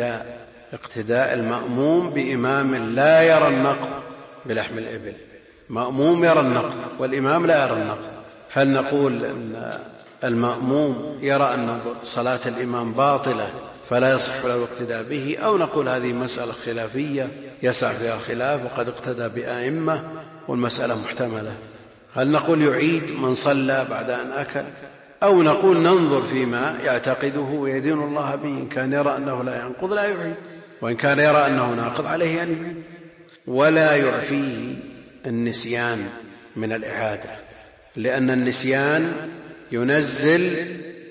اقتداء المأموم بإمام لا يرى النقض بلحم الإبل، مأموم يرى النقض والإمام لا يرى النقض، هل نقول أن المأموم يرى أن صلاة الإمام باطلة فلا يصح له الاقتداء به، أو نقول هذه مسألة خلافية يسع فيها الخلاف وقد اقتدى بأئمة والمسألة محتملة؟ هل نقول يعيد من صلى بعد أن أكل، أو نقول ننظر فيما يعتقده ويدين الله به، إن كان يرى أنه لا ينقض لا يعيد، وإن كان يرى أنه ناقض عليه أن يعيد. ولا يعفيه النسيان من الإعادة، لأن النسيان ينزل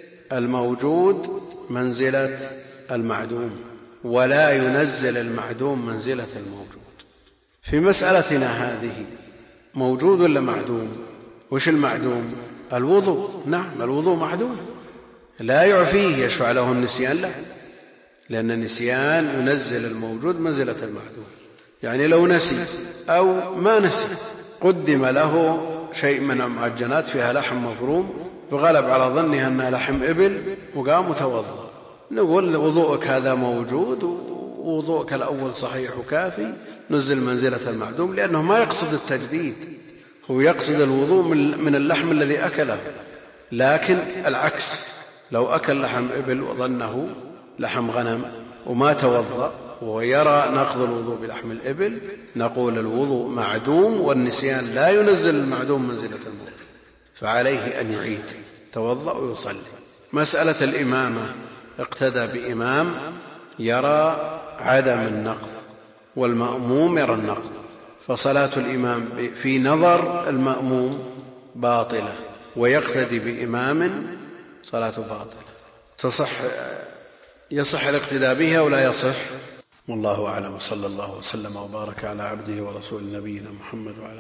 الموجود منزلة المعدوم، ولا ينزل المعدوم منزلة الموجود. في مسألتنا هذه موجود ولا معدوم؟ وش المعدوم؟ الوضوء. نعم الوضوء معدوم، لا يعفيه يشفع له النسيان، لا، لأن النسيان ينزل الموجود منزلة المعدوم. يعني لو نسي أو ما نسي قدم له شيء من المعجنات فيها لحم مفروم وغلب على ظنها أنها لحم إبل وقام متوضأ، نقول وضوءك هذا موجود ووضوءك الأول صحيح وكافي، نزل منزلة المعدوم، لأنه ما يقصد التجديد، هو يقصد الوضوء من اللحم الذي أكله. لكن العكس، لو أكل لحم إبل وظنه لحم غنم وما توضأ ويرى نقض الوضوء بلحم الإبل، نقول الوضوء معدوم والنسيان لا ينزل المعدوم منزلة الموجود، فعليه أن يعيد توضأ ويصلي. مسألة الإمامة، اقتدى بإمام يرى عدم النقض والمأموم يرى النقض، فصلاة الإمام في نظر المأموم باطلة، ويقتدي بإمام صلاة باطلة، يصح الاقتداء بها ولا يصح؟ والله أعلم. صلى الله وسلم وبارك على عبده ورسول نبينا محمد وعلى